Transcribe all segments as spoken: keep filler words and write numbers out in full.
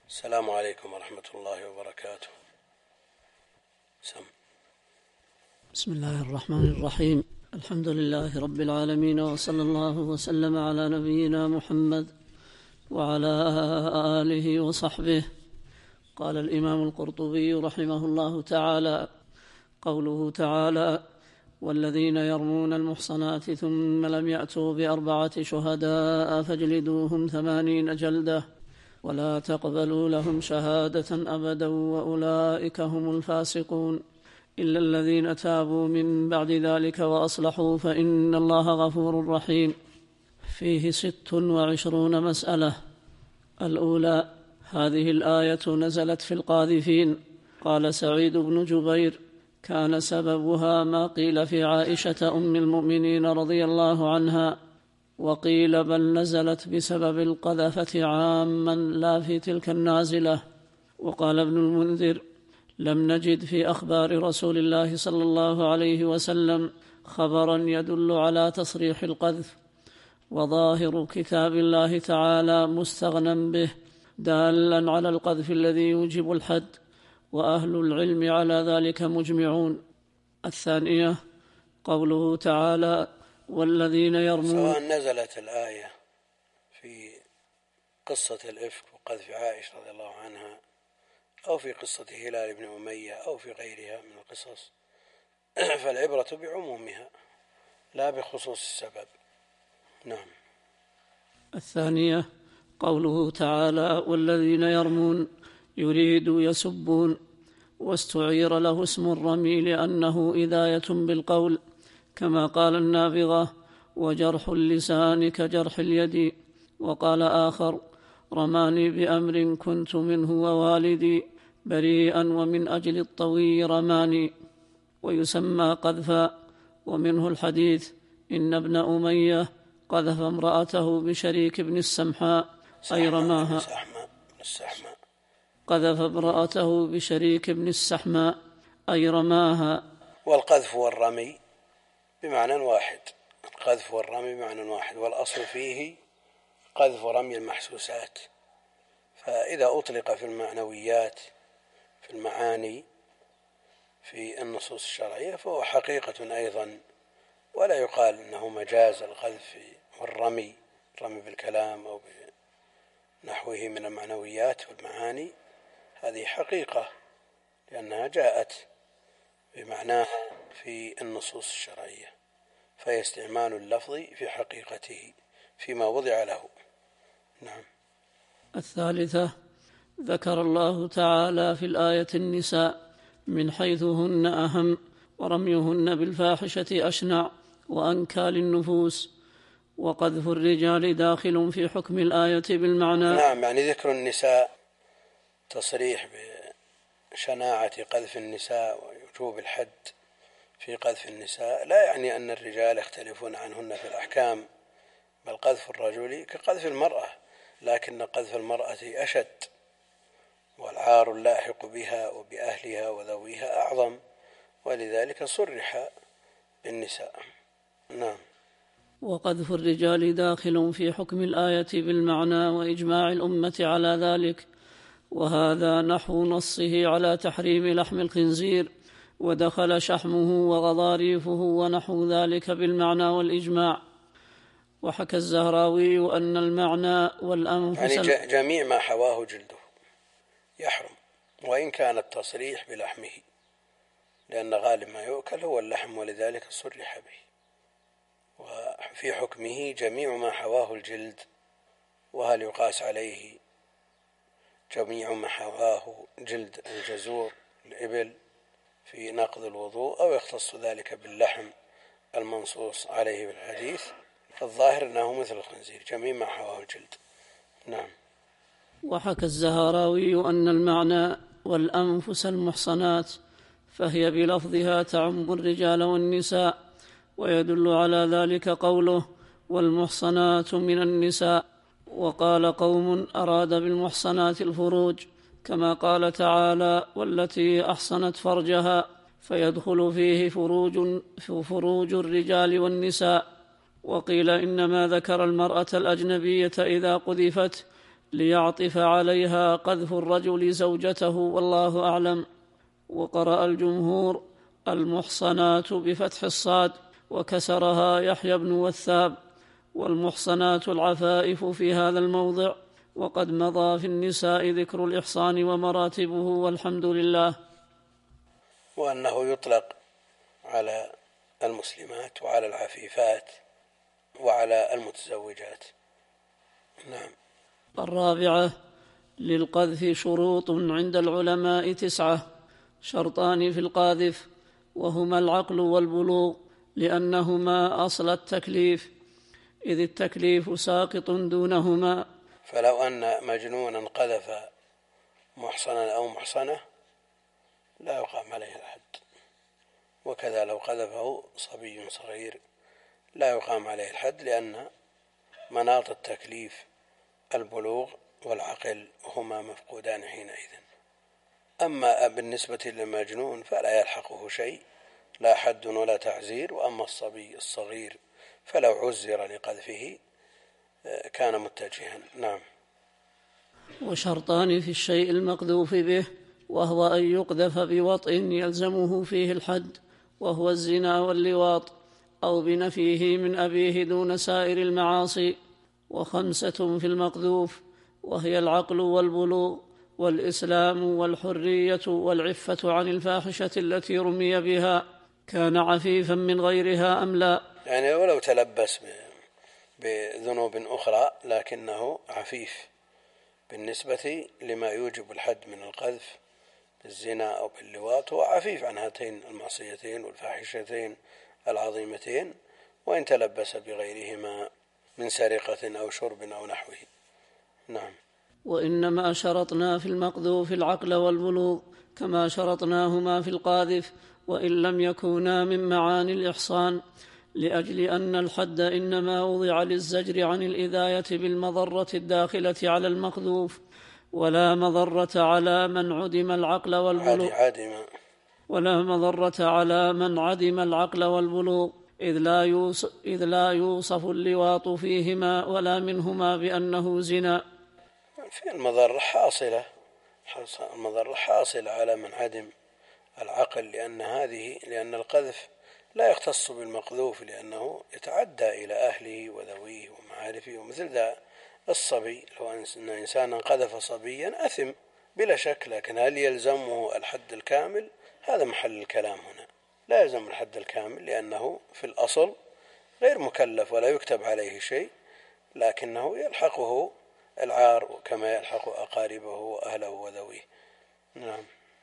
السلام عليكم ورحمة الله وبركاته. سم. بسم الله الرحمن الرحيم. الحمد لله رب العالمين، وصلى الله وسلم على نبينا محمد وعلى آله وصحبه. قال الإمام القرطبي رحمه الله تعالى: قوله تعالى: والذين يرمون المحصنات ثم لم يأتوا بأربعة شهداء فاجلدوهم ثمانين جلدة ولا تقبلوا لهم شهادة أبدا وأولئك هم الفاسقون، إلا الذين تابوا من بعد ذلك وأصلحوا فإن الله غفور رحيم. فيه ست وعشرون مسألة. الأولى: هذه الآية نزلت في القاذفين. قال سعيد بن جبير: كان سببها ما قيل في عائشة أم المؤمنين رضي الله عنها، وقيل بل نزلت بسبب القذفة عاما لا في تلك النازلة. وقال ابن المنذر: لم نجد في أخبار رسول الله صلى الله عليه وسلم خبرا يدل على تصريح القذف، وظاهر كتاب الله تعالى مستغنى به دالا على القذف الذي يوجب الحد، وأهل العلم على ذلك مجمعون. الثانية: قوله تعالى: والذين يرمون. سواء نزلت الآية في قصة الإفك وقذف عائشة رضي الله عنها، أو في قصة هلال بن أمية، أو في غيرها من القصص، فالعبرة بعمومها لا بخصوص السبب. نعم. الثانية: قوله تعالى: والذين يرمون يريد يسبون، واستعير له اسم الرمي لأنه إذاية بالقول، كما قال النابغة: وجرح اللسان كجرح اليد. وقال آخر: رماني بأمر كنت منه ووالدي بريئا ومن أجل الطوي رماني. ويسمى قذفا، ومنه الحديث: إن ابن أمية قذف امرأته بشريك بن السمحاء أي رماها. قذف امرأته بشريك بن السحماء أي رماها. والقذف والرمي بمعنى واحد، القذف والرمي بمعنى واحد، والأصل فيه قذف رمي المحسوسات. فإذا أطلق في المعنويات في المعاني في النصوص الشرعية فهو حقيقة أيضا، ولا يقال أنه مجاز القذف والرمي، الرمي بالكلام أو بنحوه من المعنويات والمعاني، هذه حقيقة لأنها جاءت بمعناها في النصوص الشرعية، فهي استعمال اللفظ في حقيقته فيما وضع له. نعم. الثالثة: ذكر الله تعالى في الآية النساء من حيث هن أهم، ورميهن بالفاحشة أشنع وأنكى للنفوس، وقذف الرجال داخل في حكم الآية بالمعنى. نعم، يعني ذكر النساء تصريح بشناعة قذف النساء ووجوب الحد في قذف النساء لا يعني أن الرجال يختلفون عنهن في الأحكام، بل قذف الرجل كقذف المرأة، لكن قذف المرأة أشد، والعار اللاحق بها وبأهلها وذويها أعظم، ولذلك صرح بالنساء. نعم. وقذف الرجال داخل في حكم الآية بالمعنى وإجماع الأمة على ذلك، وهذا نحو نصه على تحريم لحم الخنزير، ودخل شحمه وغضاريفه ونحو ذلك بالمعنى والإجماع. وحكى الزهراوي أن المعنى والأنفس يعني جميع ما حواه جلده يحرم، وإن كان التصريح بلحمه، لأن غالب ما يؤكل هو اللحم، ولذلك صرح به. وفي حكمه جميع ما حواه الجلد، وهل يقاس عليه جميع ما حواه جلد الجزور الإبل في نقض الوضوء، أو يختص ذلك باللحم المنصوص عليه بالحديث؟ الظاهر أنه مثل الخنزير، جميع ما حواه الجلد. نعم. وحكى الزهراوي أن المعنى والأنفس المحصنات فهي بلفظها تعم الرجال والنساء، ويدل على ذلك قوله: والمحصنات من النساء. وقال قوم: أراد بالمحصنات الفروج، كما قال تعالى: والتي أحصنت فرجها، فيدخل فيه فروج, فروج الرجال والنساء. وقيل إنما ذكر المرأة الأجنبية إذا قذفت ليعطف عليها قذف الرجل زوجته، والله أعلم. وقرأ الجمهور المحصنات بفتح الصاد وكسرها يحيى بن وثاب، والمحصنات العفائف في هذا الموضع، وقد مضى في النساء ذكر الإحصان ومراتبه، والحمد لله. وأنه يطلق على المسلمات وعلى العفيفات وعلى المتزوجات. نعم. الرابعة: للقذف شروط عند العلماء تسعة، شرطان في القاذف، وهما العقل والبلوغ، لأنهما أصل التكليف، إذ التكليف ساقط دونهما. فلو أن مجنونا قذف محصنا أو محصنة لا يقام عليه الحد، وكذا لو قذفه صبي صغير لا يقام عليه الحد، لأن مناط التكليف البلوغ والعقل هما مفقودان حينئذ. أما بالنسبة للمجنون فلا يلحقه شيء، لا حد ولا تعزير. وأما الصبي الصغير فلو عزر لقذفه كان متجها. نعم. وشرطان في الشيء المقذوف به، وهو أن يقذف بوطء يلزمه فيه الحد، وهو الزنا واللواط، أو بنفيه من أبيه دون سائر المعاصي. وخمسة في المقذوف، وهي العقل والبلوغ والإسلام والحرية والعفة عن الفاحشة التي رمي بها، كان عفيفا من غيرها أم لا. يعني ولو تلبس بذنوب أخرى لكنه عفيف بالنسبة لما يوجب الحد من القذف بالزنا أو باللواط، هو عفيف عن هاتين المعصيتين والفاحشتين العظيمتين، وإن تلبس بغيرهما من سرقة أو شرب أو نحوه. نعم. وإنما شرطنا في المقذوف العقل والبلوغ كما شرطناهما في القاذف، وإن لم يكونا من معاني الإحصان، لأجل أن الحد إنما وضع للزجر عن الإذاية بالمضرة الداخلة على المقذوف، ولا مضرة على من عدم العقل والبلوغ ولا مضرة على من عدم العقل والبلوغ إذ لا يوصف, إذ لا يوصف اللواط فيهما ولا منهما بأنه زنا. في المضرة حاصلة المضرة حاصلة على من عدم العقل، لأن هذه لأن القذف لا يختص بالمقذوف، لأنه يتعدى إلى أهله وذويه ومعارفه، ومثل ذا الصبي لو أن إنسانا قذف صبيا أثم بلا شك، لكن هل يلزمه الحد الكامل؟ هذا محل الكلام هنا. لا يلزم الحد الكامل، لأنه في الأصل غير مكلف ولا يكتب عليه شيء، لكنه يلحقه العار كما يلحق أقاربه وأهله وذويه. نعم.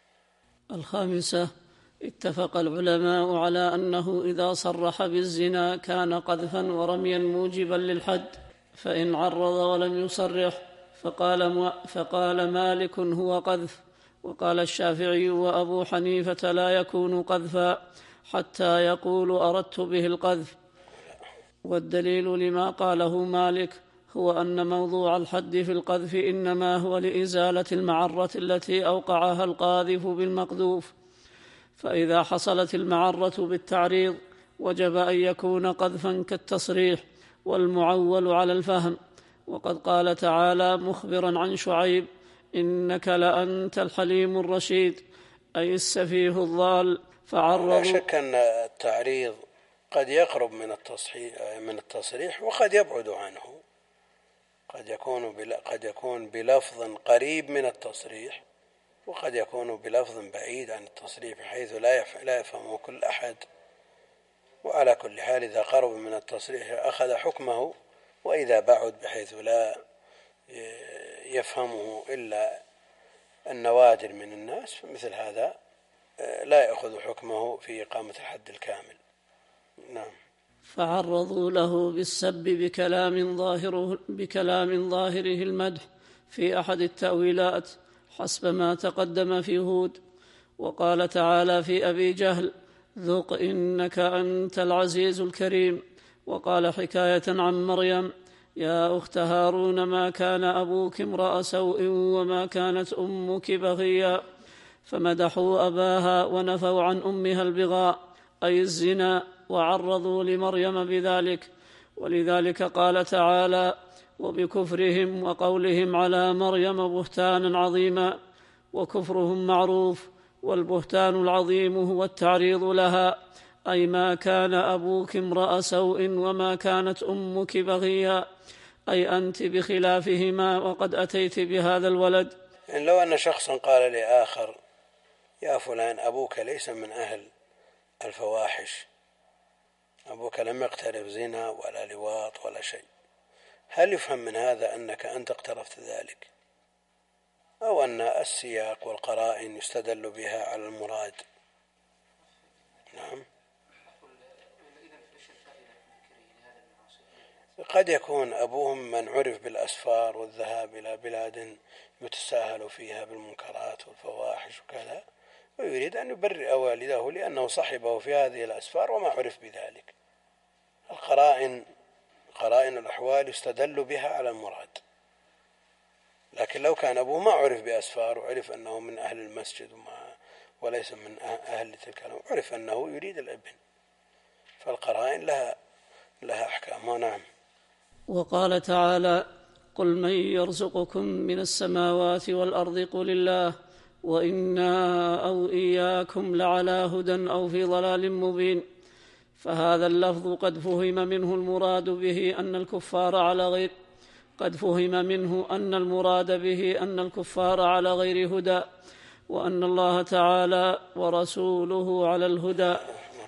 الخامسة: اتفق العلماء على أنه إذا صرح بالزنا كان قذفا ورميا موجبا للحد، فإن عرض ولم يصرح فقال, فقال مالك هو قذف، وقال الشافعي وأبو حنيفة لا يكون قذفا حتى يقول أردت به القذف. والدليل لما قاله مالك هو أن موضوع الحد في القذف إنما هو لإزالة المعرة التي أوقعها القاذف بالمقذوف، فإذا حصلت المعرة بالتعريض وجب أن يكون قذفا كالتصريح والمعول على الفهم. وقد قال تعالى مخبرا عن شعيب: إنك لأنت الحليم الرشيد، أي السفيه الضال. فعرضوا. لا شك أن التعريض قد يقرب من التصحيح من التصريح وقد يبعد عنه، قد يكون قد يكون بلفظ قريب من التصريح، وقد يكون بلفظ بعيد عن التصريح بحيث لا يفهمه كل أحد. وعلى كل حال إذا قرب من التصريح أخذ حكمه، وإذا بعد بحيث لا يفهمه إلا النوادر من الناس فمثل هذا لا يأخذ حكمه في إقامة الحد الكامل. نعم. فعرضوا له بالسب بكلام ظاهره, بكلام ظاهره المدح في أحد التأويلات حسب ما تقدم في هود. وقال تعالى في أبي جهل: ذق إنك أنت العزيز الكريم. وقال حكاية عن مريم: يا أخت هارون ما كان أبوك امرأ سوء وما كانت أمك بغيا. فمدحوا أباها ونفوا عن أمها البغاء أي الزنا، وعرضوا لمريم بذلك. ولذلك قال تعالى: وبكفرهم وقولهم على مريم بهتانا عظيما، وكفرهم معروف، والبهتان العظيم هو التعريض لها، أي ما كان أبوك امرأ سوء وما كانت أمك بغيا، أي أنت بخلافهما وقد أتيت بهذا الولد. يعني لو أن شخصا قال لآخر يا فلان أبوك ليس من أهل الفواحش، أبوك لم يقترف زنا ولا لواط ولا شيء، هل يفهم من هذا أنك أنت اقترفت ذلك، أو أن السياق والقرائن يستدل بها على المراد؟ نعم. قد يكون أبوهم من عرف بالأسفار والذهاب إلى بلاد يتساهل فيها بالمنكرات والفواحش وكذا، ويريد أن يبرئ والده لأنه صحبه في هذه الأسفار وما عرف بذلك. القرائن قرائن الأحوال يستدل بها على المراد. لكن لو كان أبوه ما عرف بأسفار وعرف أنه من أهل المسجد وما وليس من أهل تلك عرف أنه يريد الابن، فالقرائن لها لها أحكام. نعم. وقال تعالى: قل من يرزقكم من السماوات والأرض قل الله وإنا أو إياكم لعلى هدى أو في ضلال مبين. فهذا اللفظ قد فهم منه المراد به أن الكفار على غير قد فهم منه أن المراد به أن الكفار على غير هدى، وأن الله تعالى ورسوله على الهدى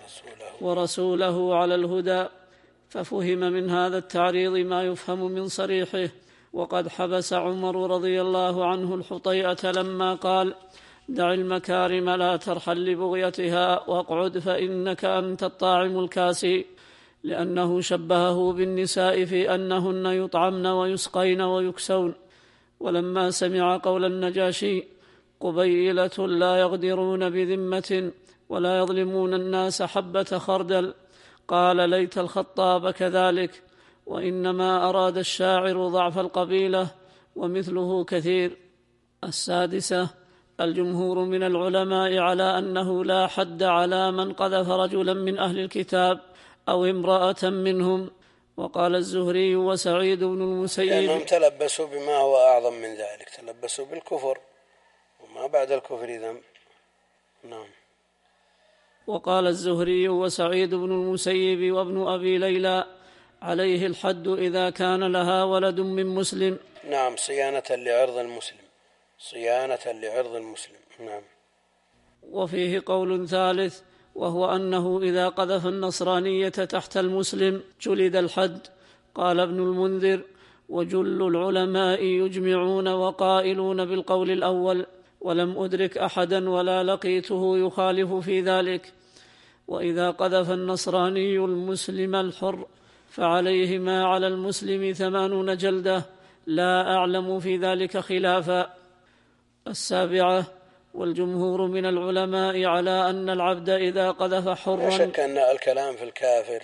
ورسوله على الهدى ففهم من هذا التعريض ما يفهم من صريحه. وقد حبس عمر رضي الله عنه الحطيئة لما قال: دع المكارم لا ترحل لبغيتها واقعد فإنك أنت الطاعم الكاسي، لأنه شبهه بالنساء في أنهن يطعمن ويسقين ويكسون. ولما سمع قول النجاشي: قبيلة لا يغدرون بذمة ولا يظلمون الناس حبة خردل، قال: ليت الخطاب كذلك، وإنما أراد الشاعر ضعف القبيلة ومثله كثير. السادسة: الجمهور من العلماء على أنه لا حد على من قذف رجلا من أهل الكتاب أو امرأة منهم. وقال الزهري وسعيد بن المسيب: لأنهم تلبسوا بما هو أعظم من ذلك، تلبسوا بالكفر وما بعد الكفر ذنب. نعم. وقال الزهري وسعيد بن المسيب وابن أبي ليلى: عليه الحد إذا كان لها ولد من مسلم. نعم، صيانة لعرض المسلم، صيانة لعرض المسلم. نعم. وفيه قول ثالث، وهو أنه إذا قذف النصرانية تحت المسلم جلد الحد. قال ابن المنذر: وجل العلماء يجمعون وقائلون بالقول الأول، ولم أدرك أحدا ولا لقيته يخالف في ذلك. وإذا قذف النصراني المسلم الحر فعليه ما على المسلم ثمانون جلدة، لا أعلم في ذلك خلافا. السابعة: والجمهور من العلماء على أن العبد إذا قذف حرا، لا شك أن الكلام في الكافر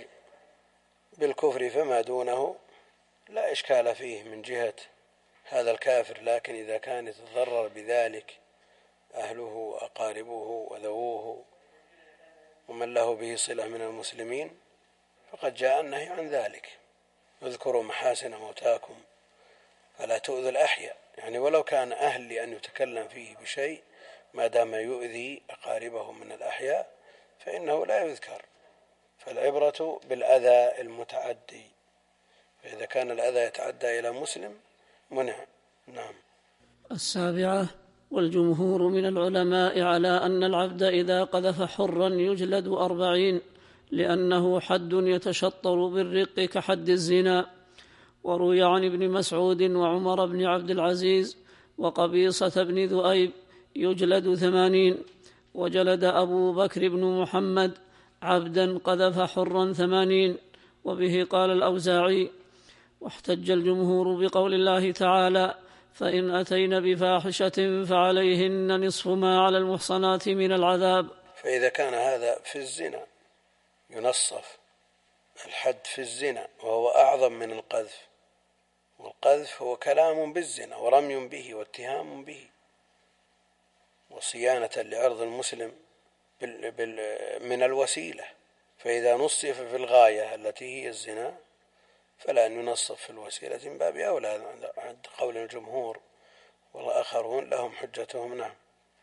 بالكفر فما دونه لا إشكال فيه من جهة هذا الكافر، لكن إذا كان يتضرر بذلك أهله وأقاربه وذووه ومن له به صلة من المسلمين فقد جاء النهي عن ذلك. اذكروا محاسن موتاكم فلا تؤذوا الأحياء، يعني ولو كان أهل لأن يتكلم فيه بشيء ما دام يؤذي أقاربه من الأحياء فإنه لا يذكر. فالعبرة بالأذى المتعدي، فإذا كان الأذى يتعدى إلى مسلم منع. نعم. السابعة: والجمهور من العلماء على أن العبد إذا قذف حرا يجلد أربعين، لأنه حد يتشطر بالرق كحد الزنا. وروي عن ابن مسعود وعمر بن عبد العزيز وقبيصة بن ذؤيب يجلد ثمانين. وجلد أبو بكر بن محمد عبدا قذف حرا ثمانين، وبه قال الأوزاعي. واحتج الجمهور بقول الله تعالى: فإن أتين بفاحشة فعليهن نصف ما على المحصنات من العذاب. فإذا كان هذا في الزنا ينصف الحد في الزنا وهو أعظم من القذف، والقذف هو كلام بالزنا ورمي به واتهام به وصيانة لعرض المسلم من الوسيلة، فإذا نصف في الغاية التي هي الزنا فلا أن ينصب في الوسيلة من باب أولى عند قول الجمهور، والآخرون لهم حجتهم. نعم.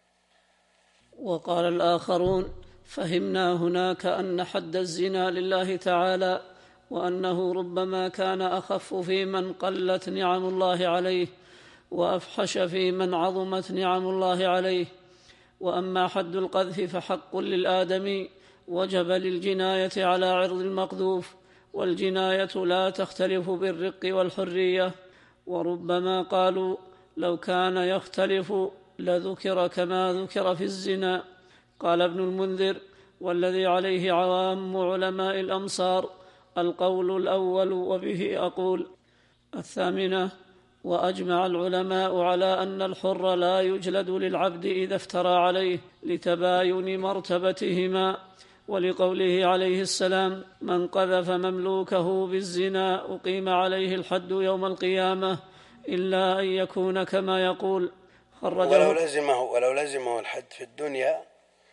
وقال الآخرون: فهمنا هناك أن حد الزنا لله تعالى، وأنه ربما كان أخف في من قلت نعم الله عليه، وأفحش في من عظمت نعم الله عليه. وأما حد القذف فحق للآدمي وجب للجناية على عرض المقذوف، والجناية لا تختلف بالرق والحرية. وربما قالوا لو كان يختلف لذكر كما ذكر في الزنا. قال ابن المنذر: والذي عليه عوام علماء الأمصار القول الأول، وبه أقول. الثامنة: وأجمع العلماء على أن الحر لا يجلد للعبد إذا افترى عليه لتباين مرتبتهما، ولقوله عليه السلام: من قذف مملوكه بالزنا أقيم عليه الحد يوم القيامة إلا أن يكون كما يقول. ولو لزمه, ولو لزمه الحد في الدنيا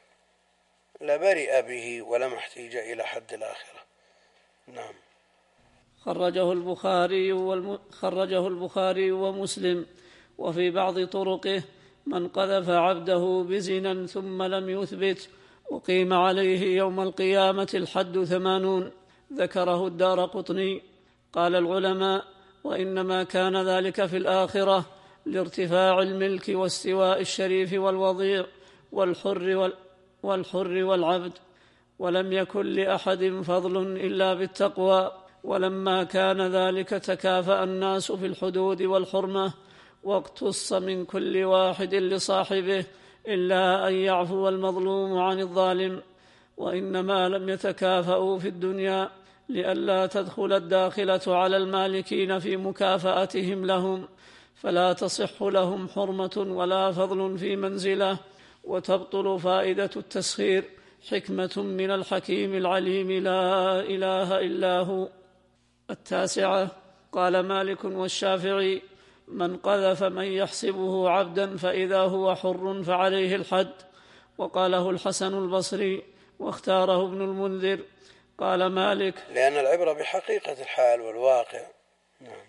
لبرئ به ولم احتيج إلى حد الآخرة. نعم. خرجه البخاري, والم... خرجه البخاري ومسلم. وفي بعض طرقه: من قذف عبده بزنا ثم لم يثبت أقيم عليه يوم القيامة الحد ثمانون. ذكره الدارقطني. قال العلماء: وإنما كان ذلك في الآخرة لارتفاع الملك واستواء الشريف والوضيع والحر, وال... والحر والعبد، ولم يكن لأحد فضل إلا بالتقوى. ولما كان ذلك تكافأ الناس في الحدود والحرمة، واقتص من كل واحد لصاحبه إلا أن يعفو المظلوم عن الظالم. وإنما لم يتكافأوا في الدنيا لئلا تدخل الداخلة على المالكين في مكافأتهم لهم، فلا تصح لهم حرمة ولا فضل في منزله، وتبطل فائدة التسخير، حكمة من الحكيم العليم لا إله إلا هو. التاسعة: قال مالك والشافعي: من قذف من يحسبه عبدا فإذا هو حر فعليه الحد. وقاله الحسن البصري، واختاره ابن المنذر. قال مالك: لأن العبرة بحقيقة الحال والواقع. نعم.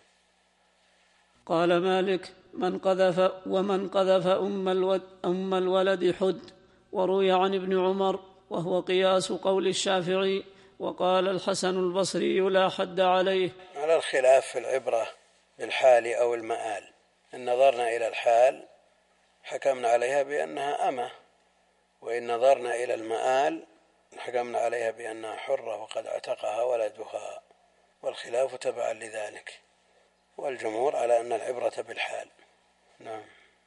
قال مالك: من قذف ومن قذف أم, الود أم الولد حد. وروي عن ابن عمر، وهو قياس قول الشافعي. وقال الحسن البصري: لا حد عليه. على الخلاف في العبرة بالحال أو المآل. إن نظرنا إلى الحال حكمنا عليها بأنها أمة، وإن نظرنا إلى المآل حكمنا عليها بأنها حرة وقد اعتقها ولدها، والخلاف تبعا لذلك، والجمهور على أن العبرة بالحال. نعم.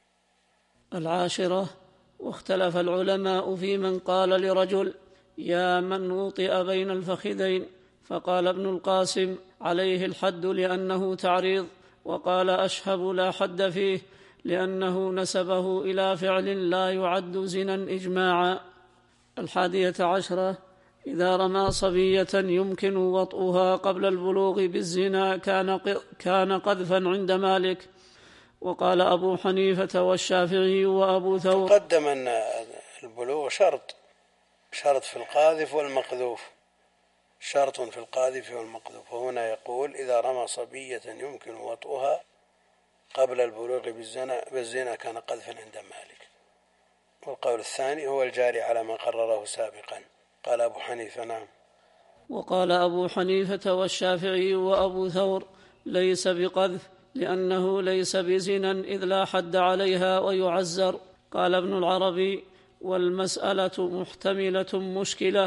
العاشرة: واختلف العلماء في من قال لرجل: يا من وطئ بين الفخذين، فقال ابن القاسم: عليه الحد لأنه تعريض. وقال أشهب: لا حد فيه لأنه نسبه إلى فعل لا يعد زنا إجماعا. الحادية عشرة: إذا رمى صبية يمكن وطئها قبل البلوغ بالزنا كان قذفا عند مالك. وقال أبو حنيفة والشافعي وأبو ثور. قدم أن البلوغ شرط شرط في القاذف والمقذوف، شرط في القاذف والمقذوف. وهنا يقول: إذا رمى صبية يمكن وطئها قبل البلوغ بالزنا, بالزنا كان قذفا عند مالك. والقول الثاني هو الجاري على ما قرره سابقا. قال أبو حنيفة. نعم. وقال أبو حنيفة والشافعي وأبو ثور: ليس بقذف لأنه ليس بزنا إذ لا حد عليها ويعزر. قال ابن العربي: والمسألة محتملة مشكلة،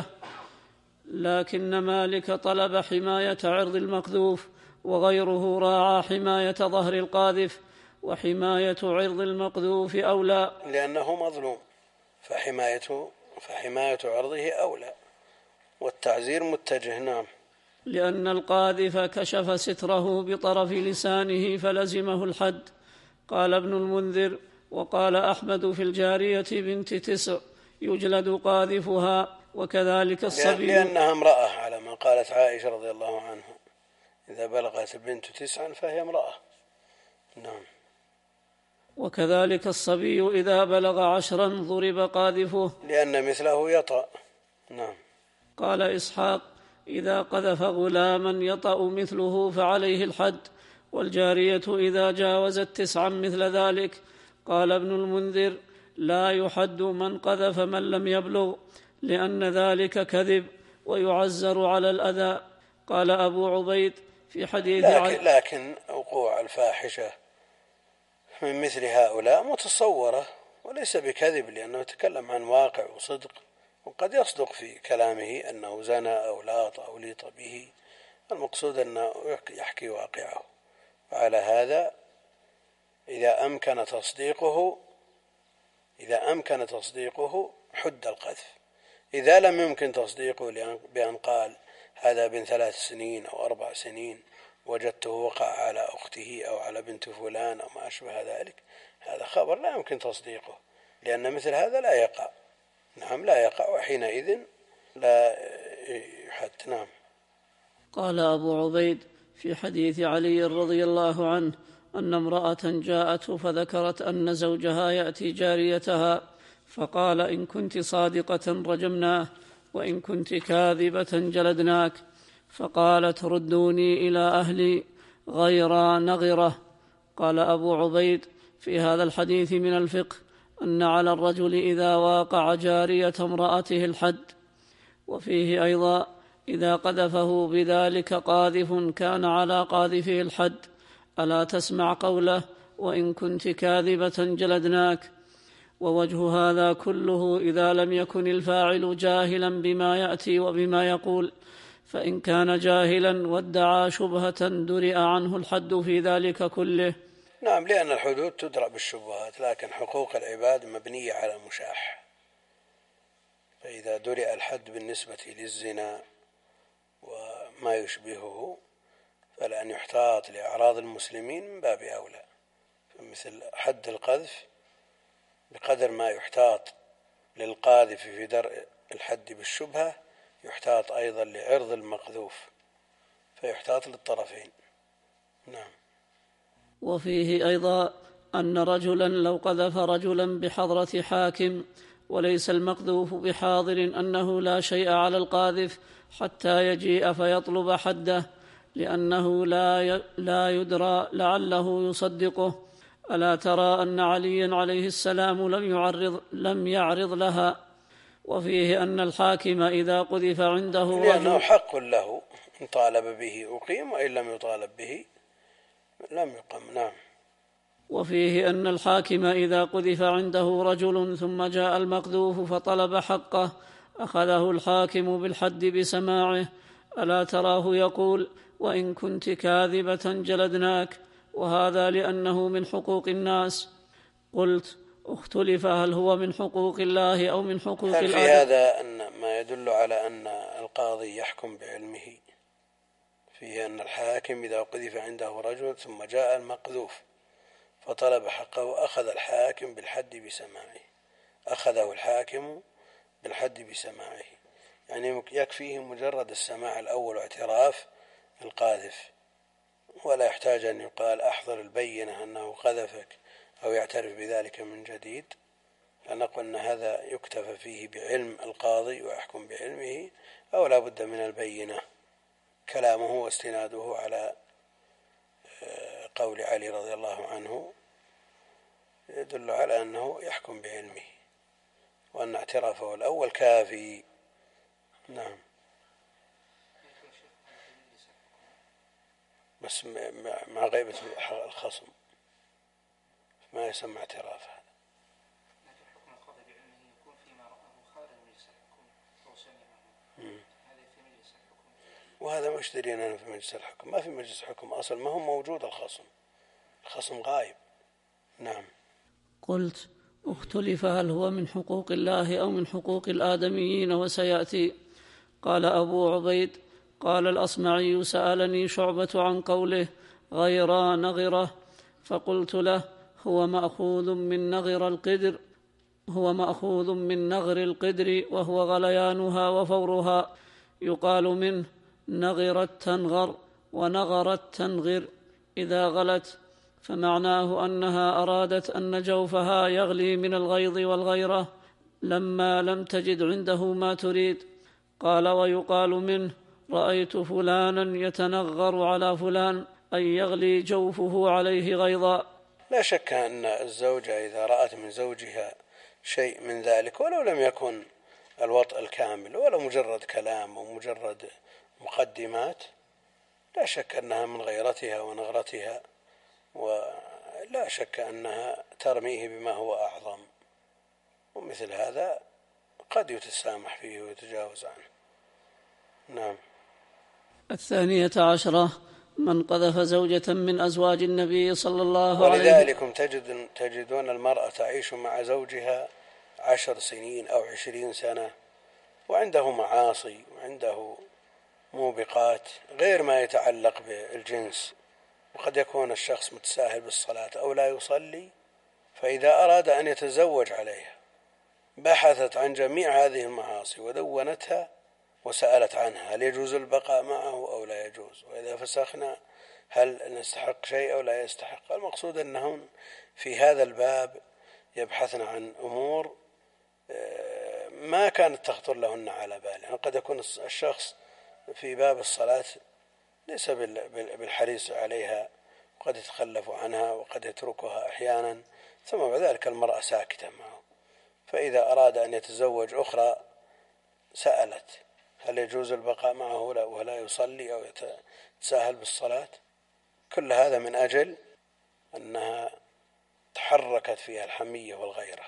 لكن مالك طلب حماية عرض المقذوف، وغيره راعى حماية ظهر القاذف، وحماية عرض المقذوف أولى لأنه مظلوم، فحمايته فحماية عرضه أولى، والتعزير متجه. نعم. لأن القاذف كشف ستره بطرف لسانه فلزمه الحد. قال ابن المنذر: وقال أحمد في الجارية بنت تسع يجلد قاذفها، وكذلك الصبي، لأنها امرأة على ما قالت عائشة رضي الله عنها: إذا بلغت البنت تسعا فهي امرأة. نعم. وكذلك الصبي إذا بلغ عشرا ضرب قاذفه، لأن مثله يطأ. نعم. قال إسحاق: إذا قذف غلاما يطأ مثله فعليه الحد، والجارية إذا جاوزت تسعا مثل ذلك. قال ابن المنذر: لا يحد من قذف من لم يبلغ، لأن ذلك كذب ويعزر على الأذى. قال أبو عبيد في حديث لكن, لكن وقوع الفاحشة من مثل هؤلاء متصورة وليس بكذب، لأنه يتكلم عن واقع وصدق، وقد يصدق في كلامه أنه زنى أو لاط أو ليط به، المقصود أنه يحكي واقعه. وعلى هذا إذا أمكن تصديقه إذا أمكن تصديقه حد القذف. إذا لم يمكن تصديقه بأن قال هذا بن ثلاث سنين أو أربع سنين وجدته وقع على أخته أو على بنت فلان أو ما أشبه ذلك، هذا خبر لا يمكن تصديقه، لأن مثل هذا لا يقع. نعم لا يقع، وحينئذ لا يحد. نعم. قال أبو عبيد في حديث علي رضي الله عنه أن امرأة جاءته فذكرت أن زوجها يأتي جاريتها فقال: إن كنت صادقة رجمناه، وإن كنت كاذبة جلدناك. فقالت: ردوني إلى أهلي غير نغرة. قال أبو عبيد في هذا الحديث من الفقه أن على الرجل إذا واقع جارية امرأته الحد. وفيه أيضا: إذا قذفه بذلك قاذف كان على قاذفه الحد، ألا تسمع قوله: وإن كنت كاذبة جلدناك. ووجه هذا كله إذا لم يكن الفاعل جاهلا بما يأتي وبما يقول، فإن كان جاهلا وادعى شبهة درئ عنه الحد في ذلك كله. نعم، لأن الحدود تدرأ بالشبهات، لكن حقوق العباد مبنية على المشاح، فإذا درئ الحد بالنسبة للزنا وما يشبهه فلأن يحتاط لأعراض المسلمين من باب أولى. فمثل حد القذف بقدر ما يحتاط للقاذف في درء الحد بالشبهة، يحتاط أيضا لعرض المقذوف، فيحتاط للطرفين. نعم. وفيه أيضا أن رجلا لو قذف رجلا بحضرة حاكم وليس المقذوف بحاضر أنه لا شيء على القاذف حتى يجيء فيطلب حده، لأنه لا لا يدرى لعله يصدقه. ألا ترى أن عليا عليه السلام لم يعرض لم يعرض لها. وفيه أن الحاكم إذا قذف عنده رجل، لأنه حق له، إن طالب به أقيم وإن لم يطالب به لم يقم. نعم. وفيه أن الحاكم إذا قذف عنده رجل ثم جاء المقذوف فطلب حقه أخذه الحاكم بالحد بسماعه. ألا تراه يقول: وإن كنت كاذبة جلدناك، وهذا لأنه من حقوق الناس. قلت: اختلف هل هو من حقوق الله أو من حقوق الآدم؟ هل في هذا أن ما يدل على أن القاضي يحكم بعلمه؟ فيه أن الحاكم إذا قذف عنده رجل ثم جاء المقذوف فطلب حقه أخذ الحاكم بالحد بسماعه أخذه الحاكم بالحد بسماعه، يعني يكفيه مجرد السماع الأول واعتراف القاذف، ولا يحتاج أن يقال أحضر البينة أنه قذفك أو يعترف بذلك من جديد. فنقول أن هذا يكتفى فيه بعلم القاضي ويحكم بعلمه، أو لا بد من البينة. كلامه واستناده على قول علي رضي الله عنه يدل على أنه يحكم بعلمه، وأن اعترافه الأول كافي. نعم. بس مع غيبة الخصم ما يسمى اعتراف. هذا وهذا ما اشترينا في مجلس الحكم، ما في مجلس الحكم أصل، ما هو موجود الخصم، الخصم غايب. نعم. قلت: اختلف هل هو من حقوق الله أو من حقوق الآدميين، وسيأتي. قال أبو عبيد: قال الأصمعي: سألني شعبة عن قوله غير نغرة، فقلت له: هو مأخوذ من نغر القدر هو مأخوذ من نغر القدر وهو غليانها وفورها، يقال منه نغرت تنغر ونغرت تنغر إذا غلت، فمعناه أنها أرادت أن جوفها يغلي من الغيظ والغيرة لما لم تجد عنده ما تريد. قال: ويقال منه رأيت فلانا يتنغر على فلان، أي يغلي جوفه عليه غيظا. لا شك أن الزوجة إذا رأت من زوجها شيء من ذلك ولو لم يكن الوطء الكامل ولو مجرد كلام ومجرد مقدمات، لا شك أنها من غيرتها ونغرتها، ولا شك أنها ترميه بما هو أعظم، ومثل هذا قد يتسامح فيه ويتجاوز عنه. نعم. الثانية عشرة من قذف زوجة من أزواج النبي صلى الله عليه وسلم. ولذلك تجد تجدون المرأة تعيش مع زوجها عشر سنين أو عشرين سنة وعنده معاصي وعنده موبقات غير ما يتعلق بالجنس، وقد يكون الشخص متساهل بالصلاة أو لا يصلي، فإذا أراد أن يتزوج عليها بحثت عن جميع هذه المعاصي ودونتها وسألت عنها، هل يجوز البقاء معه أو لا يجوز، وإذا فسخنا هل نستحق شيء أو لا يستحق. المقصود أنهم في هذا الباب يبحثن عن أمور ما كانت تخطر لهن على بال. يعني قد يكون الشخص في باب الصلاة ليس بالحريص عليها، وقد يتخلف عنها وقد يتركها أحيانا، ثم بعد ذلك المرأة ساكتة معه، فإذا أراد أن يتزوج أخرى سألت هل يجوز البقاء معه ولا يصلي أو يتساهل بالصلاة. كل هذا من أجل أنها تحركت فيها الحمية والغيرة،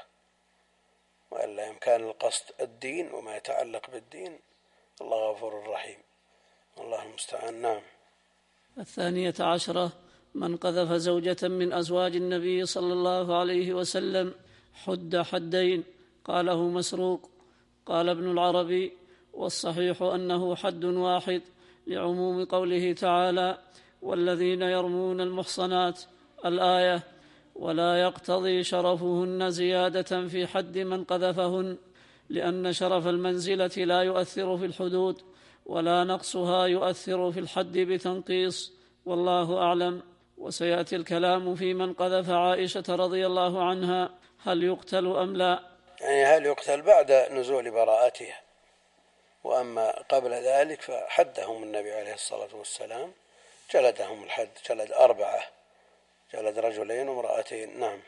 وإلا يمكن القصد الدين وما يتعلق بالدين. الله غفور رحيم، الله المستعان. نعم. الثانية عشرة من قذف زوجة من أزواج النبي صلى الله عليه وسلم حد حدين، قاله مسروق. قال ابن العربي: والصحيح أنه حد واحد لعموم قوله تعالى: والذين يرمون المحصنات، الآية، ولا يقتضي شرفهن زيادة في حد من قذفهن، لأن شرف المنزلة لا يؤثر في الحدود، ولا نقصها يؤثر في الحد بتنقيص، والله أعلم. وسيأتي الكلام في من قذف عائشة رضي الله عنها، هل يقتل أم لا؟ يعني هل يقتل بعد نزول براءتها، وأما قبل ذلك فحدهم النبي عليه الصلاة والسلام، جلدهم الحد، جلد أربعة، جلد رجلين وامرأتين. نعم.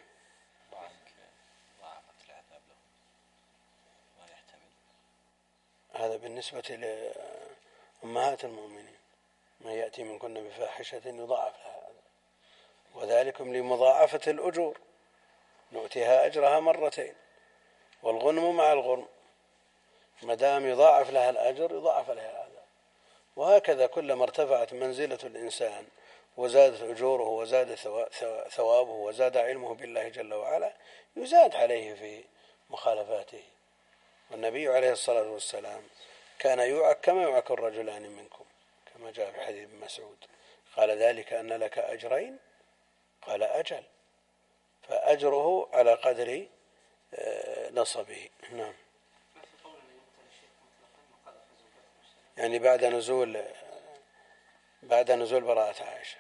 هذا بالنسبة لأمهات المؤمنين، ما يأتي منكن بفاحشة يضاعف لها، وذلكم لمضاعفة الأجور، نؤتيها أجرها مرتين، والغنم مع الغرم، ما دام يضاعف لها الأجر يضاعف لها هذا. وهكذا كلما ارتفعت منزلة الإنسان وزادت أجوره وزاد ثوابه وزاد علمه بالله جل وعلا يزاد عليه في مخالفاته. والنبي عليه الصلاة والسلام كان يوعك كما يوعك الرجلان منكم، كما جاء في حديث ابن مسعود، قال: ذلك أن لك أجرين؟ قال: أجل. فأجره على قدر نصبه. نعم. يعني بعد نزول بعد نزول براءة عائشة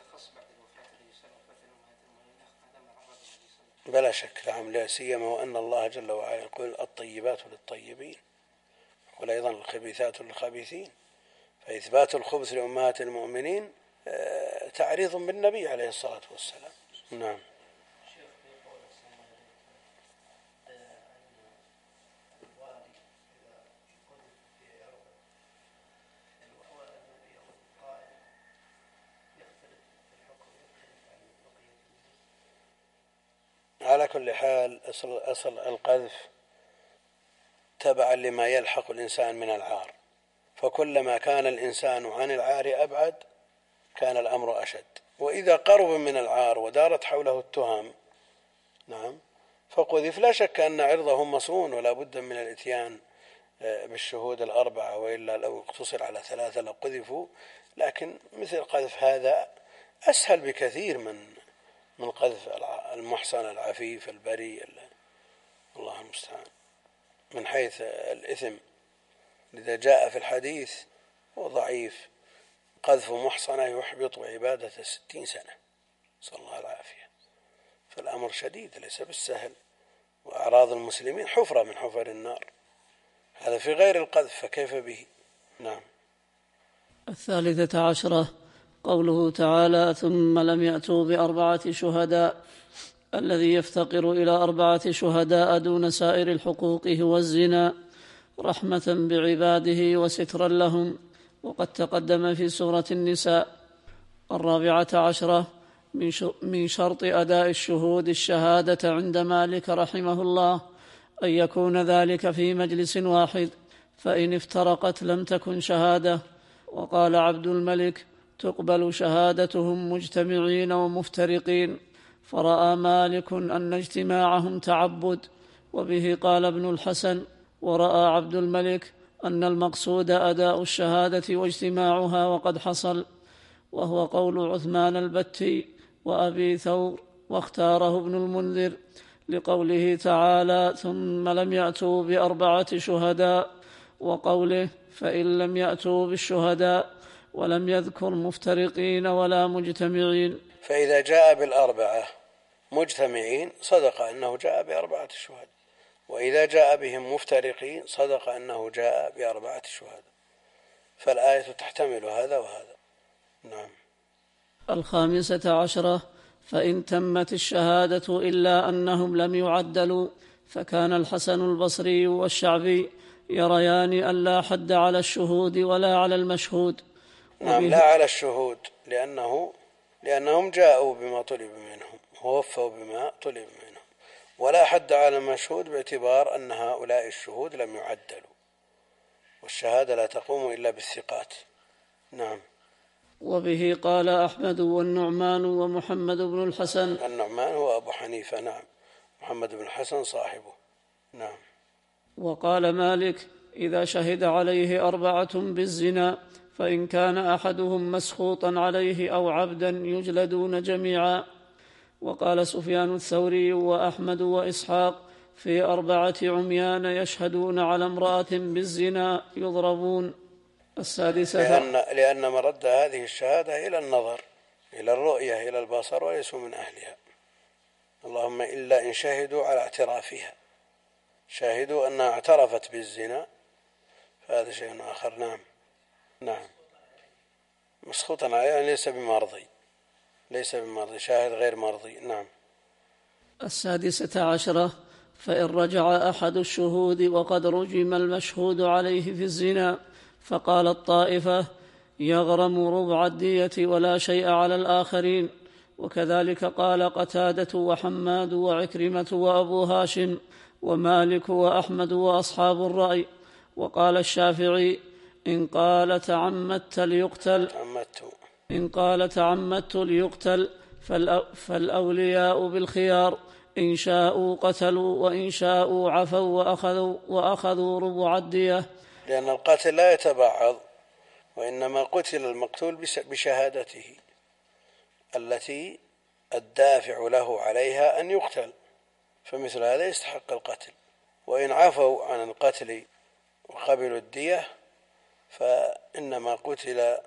بلا شك. نعم، لا سيما وأن الله جل وعلا يقول: الطيبات للطيبين، يقول أيضا: الخبيثات للخبيثين. فإثبات الخبث لأمهات المؤمنين تعريض بالنبي عليه الصلاة والسلام. نعم. على كل حال أصل, أصل القذف تبعا لما يلحق الإنسان من العار، فكلما كان الإنسان عن العار أبعد كان الأمر أشد. وإذا قرب من العار ودارت حوله التهم، نعم، فقذف، لا شك أن عرضهم مصون ولا بد من الإتيان بالشهود الأربعة، وإلا لو اقتصر على ثلاثة لقذفوا. لكن مثل قذف هذا أسهل بكثير من من قذف المحصن العفيف البريء، الله المستعان، من حيث الإثم. لذا جاء في الحديث وضعيف: قذف محصنة يحبط عبادة ستين سنة، صلى الله العافية. فالأمر شديد ليس بالسهل، وأعراض المسلمين حفرة من حفر النار، هذا في غير القذف، فكيف به؟ نعم. الثالثة عشرة قوله تعالى ثم لم يأتوا بأربعة شهداء. الذي يفتقر إلى أربعة شهداء دون سائر الحقوق هو الزنا رحمة بعباده وسترا لهم، وقد تقدم في سورة النساء. الرابعة عشرة من شرط أداء الشهود الشهادة عند مالك رحمه الله أن يكون ذلك في مجلس واحد، فإن افترقت لم تكن شهادة. وقال عبد الملك تقبل شهادتهم مجتمعين ومفترقين، فرأى مالك أن اجتماعهم تعبد، وبه قال ابن الحسن. ورأى عبد الملك أن المقصود أداء الشهادة واجتماعها وقد حصل، وهو قول عثمان البتي وأبي ثور، واختاره ابن المنذر لقوله تعالى ثم لم يأتوا بأربعة شهداء، وقوله فإن لم يأتوا بالشهداء، ولم يذكر مفترقين ولا مجتمعين. فإذا جاء بالأربعة مجتمعين صدق أنه جاء بأربعة شهداء، وإذا جاء بهم مفترقين صدق أنه جاء بأربعة شهداء، فالآية تحتمل هذا وهذا. نعم. الخامسة عشرة فإن تمت الشهادة إلا أنهم لم يعدلوا، فكان الحسن البصري والشعبي يريان أن لا حد على الشهود ولا على المشهود. نعم، لا على الشهود لأنه لأنهم جاءوا بما طلب منهم ووفوا بما طلب منهم، ولا حد على المشهود باعتبار أن هؤلاء الشهود لم يعدلوا، والشهادة لا تقوم إلا بالثقات. نعم. وبه قال أحمد والنعمان ومحمد بن الحسن. النعمان هو أبو حنيفة. نعم. محمد بن الحسن صاحبه. نعم. وقال مالك إذا شهد عليه أربعة بالزنا فإن كان أحدهم مسخوطا عليه أو عبدا يجلدون جميعا. وقال سفيان الثوري وأحمد وإسحاق في أربعة عميان يشهدون على امرأة بالزنا يضربون. السادسة لأن, لأن مرد هذه الشهادة إلى النظر، إلى الرؤية، إلى البصر، وليسوا من أهلها، اللهم إلا إن شهدوا على اعترافها، شاهدوا أنها اعترفت بالزنا فهذا شيء آخر. نعم. نعم. مسخوطا عليها ليس بمرضي، ليس بمرضي، شاهد غير مرضي. نعم. السادسة عشرة فإن رجع أحد الشهود وقد رجم المشهود عليه في الزنا، فقال الطائفة يغرم ربع الدية ولا شيء على الآخرين. وكذلك قال قتادة وحماد وعكرمة وأبو هاشم ومالك وأحمد وأصحاب الرأي. وقال الشافعي إن قال تعمدت ليقتل إن قال تعمدت ليقتل فالأولياء بالخيار، إن شاءوا قتلوا وإن شاءوا عفوا وأخذوا, وأخذوا ربع الدية. لأن القاتل لا يتبعض، وإنما قتل المقتول بشهادته التي الدافع له عليها أن يقتل، فمثل هذا يستحق القتل. وإن عفوا عن القتل وقبلوا الدية فإنما قتل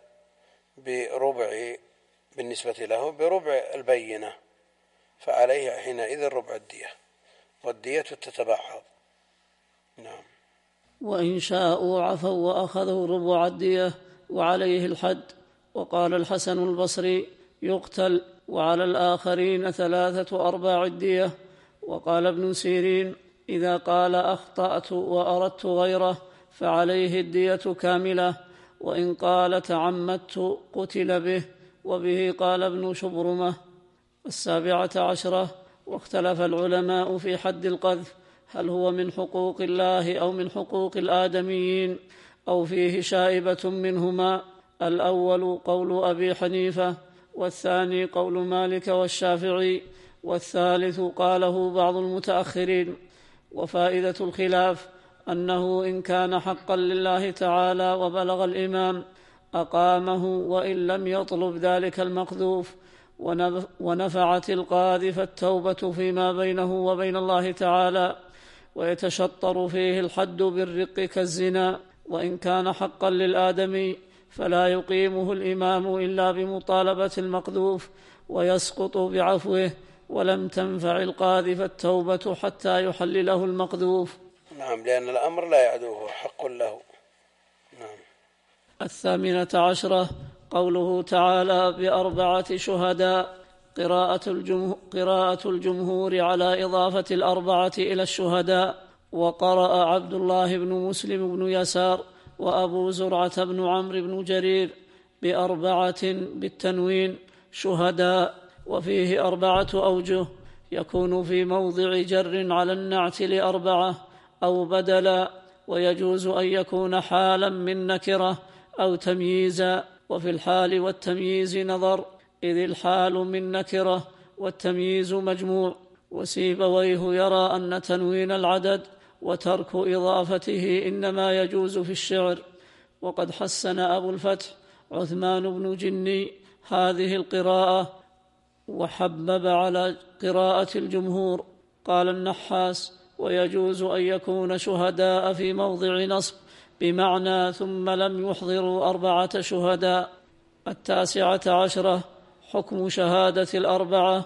بربع بالنسبة له بربع البينة، فعليه حينئذ ربع الدية، والدية تتبعض. نعم. وإن شاءوا عفوا وأخذوا ربع الدية وعليه الحد. وقال الحسن البصري يقتل وعلى الآخرين ثلاثة أرباع الدية. وقال ابن سيرين إذا قال أخطأت وأردت غيره فعليه الدية كاملة، وإن قال تعمدت قتل به. وبه قال ابن شبرمة. السابعة عشرة واختلف العلماء في حد القذف، هل هو من حقوق الله أو من حقوق الآدميين أو فيه شائبة منهما. الأول قول أبي حنيفة، والثاني قول مالك والشافعي، والثالث قاله بعض المتأخرين. وفائدة الخلاف أنه إن كان حقا لله تعالى وبلغ الإمام أقامه وإن لم يطلب ذلك المقذوف، ونفعت القاذف التوبة فيما بينه وبين الله تعالى، ويتشطر فيه الحد بالرق كالزنا. وإن كان حقا للآدمي فلا يقيمه الإمام إلا بمطالبة المقذوف ويسقط بعفوه، ولم تنفع القاذف التوبة حتى يحلله المقذوف. نعم، لأن الأمر لا يعدوه، حق له. نعم. الثامنة عشرة قوله تعالى بأربعة شهداء. قراءة الجمهور, قراءة الجمهور على إضافة الأربعة إلى الشهداء. وقرأ عبد الله بن مسلم بن يسار وأبو زرعة بن عمرو بن جرير بأربعة بالتنوين شهداء، وفيه أربعة أوجه: يكون في موضع جر على النعت لأربعة أو بدلا، ويجوز أن يكون حالا من نكرة أو تمييزا. وفي الحال والتمييز نظر، إذ الحال من نكرة والتمييز مجموع. وسيبويه يرى أن تنوين العدد وترك إضافته إنما يجوز في الشعر. وقد حسن أبو الفتح عثمان بن جني هذه القراءة وحبب على قراءة الجمهور. قال النحاس: ويجوز أن يكون شهداء في موضع نصب بمعنى ثم لم يحضروا أربعة شهداء. التاسعة عشرة حكم شهادة الأربعة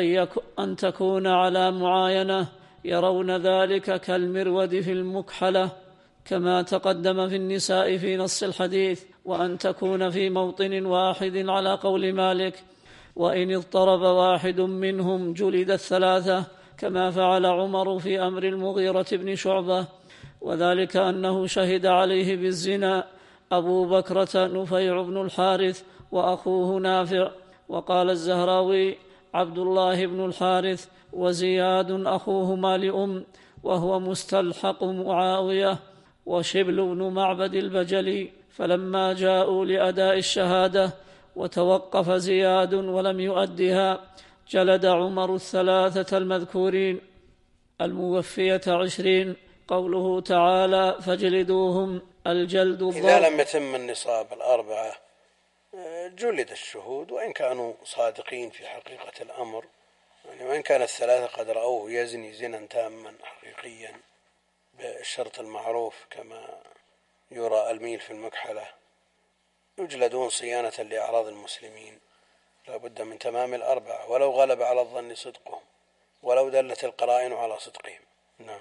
أن تكون على معاينة، يرون ذلك كالمرود في المكحلة كما تقدم في النساء في نص الحديث، وأن تكون في موطن واحد على قول مالك، وإن اضطرب واحد منهم جلد الثلاثة كما فعل عمر في أمر المغيرة بن شعبة، وذلك أنه شهد عليه بالزنا أبو بكرة نفيع بن الحارث وأخوه نافع. وقال الزهراوي: عبد الله بن الحارث وزياد أخوهما لأم، وهو مستلحق معاوية وشبل بن معبد البجلي. فلما جاءوا لأداء الشهادة وتوقف زياد ولم يؤدها، جلد عمر الثلاثة المذكورين. الموفية عشرين. قوله تعالى: فاجلدوهم الجلد الضرب. إذا لم يتم النصاب الأربعة جلد الشهود وإن كانوا صادقين في حقيقة الأمر، يعني وإن كان الثلاثة قد رأوه يزني زنا تاما حقيقيا بالشرط المعروف كما يرى الميل في المكحلة، يجلدون صيانة لأعراض المسلمين. لا بد من تمام الأربعة ولو غلب على الظن صدقهم، ولو دلت القرائن على صدقهم. نعم.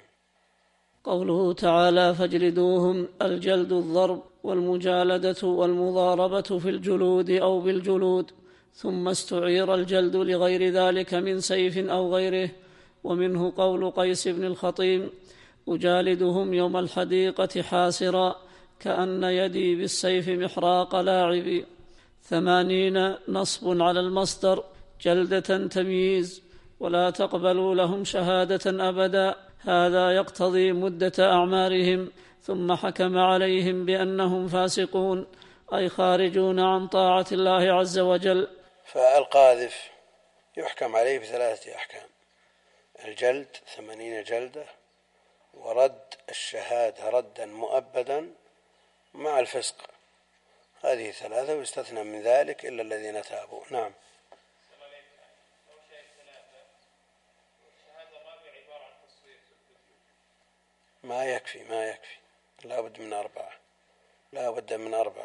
قوله تعالى: فاجلدوهم الجلد الضرب، والمجالدة والمضاربة في الجلود أو بالجلود، ثم استعير الجلد لغير ذلك من سيف أو غيره. ومنه قول قيس بن الخطيم: أجالدهم يوم الحديقة حاسرا كأن يدي بالسيف محراق لاعب. ثمانين. نصب على المصدر جلدة تمييز، ولا تقبلوا لهم شهادة أبدا، هذا يقتضي مدة أعمارهم، ثم حكم عليهم بأنهم فاسقون أي خارجون عن طاعة الله عز وجل. فالقاذف يحكم عليه بثلاثة أحكام: الجلد ثمانين جلدة، ورد الشهادة ردا مؤبدا مع الفسق. هذه ثلاثة، ويستثنى من ذلك إلا الذين تابوا. نعم. ما يكفي ما يكفي لا بد من أربعة لا بد من أربعة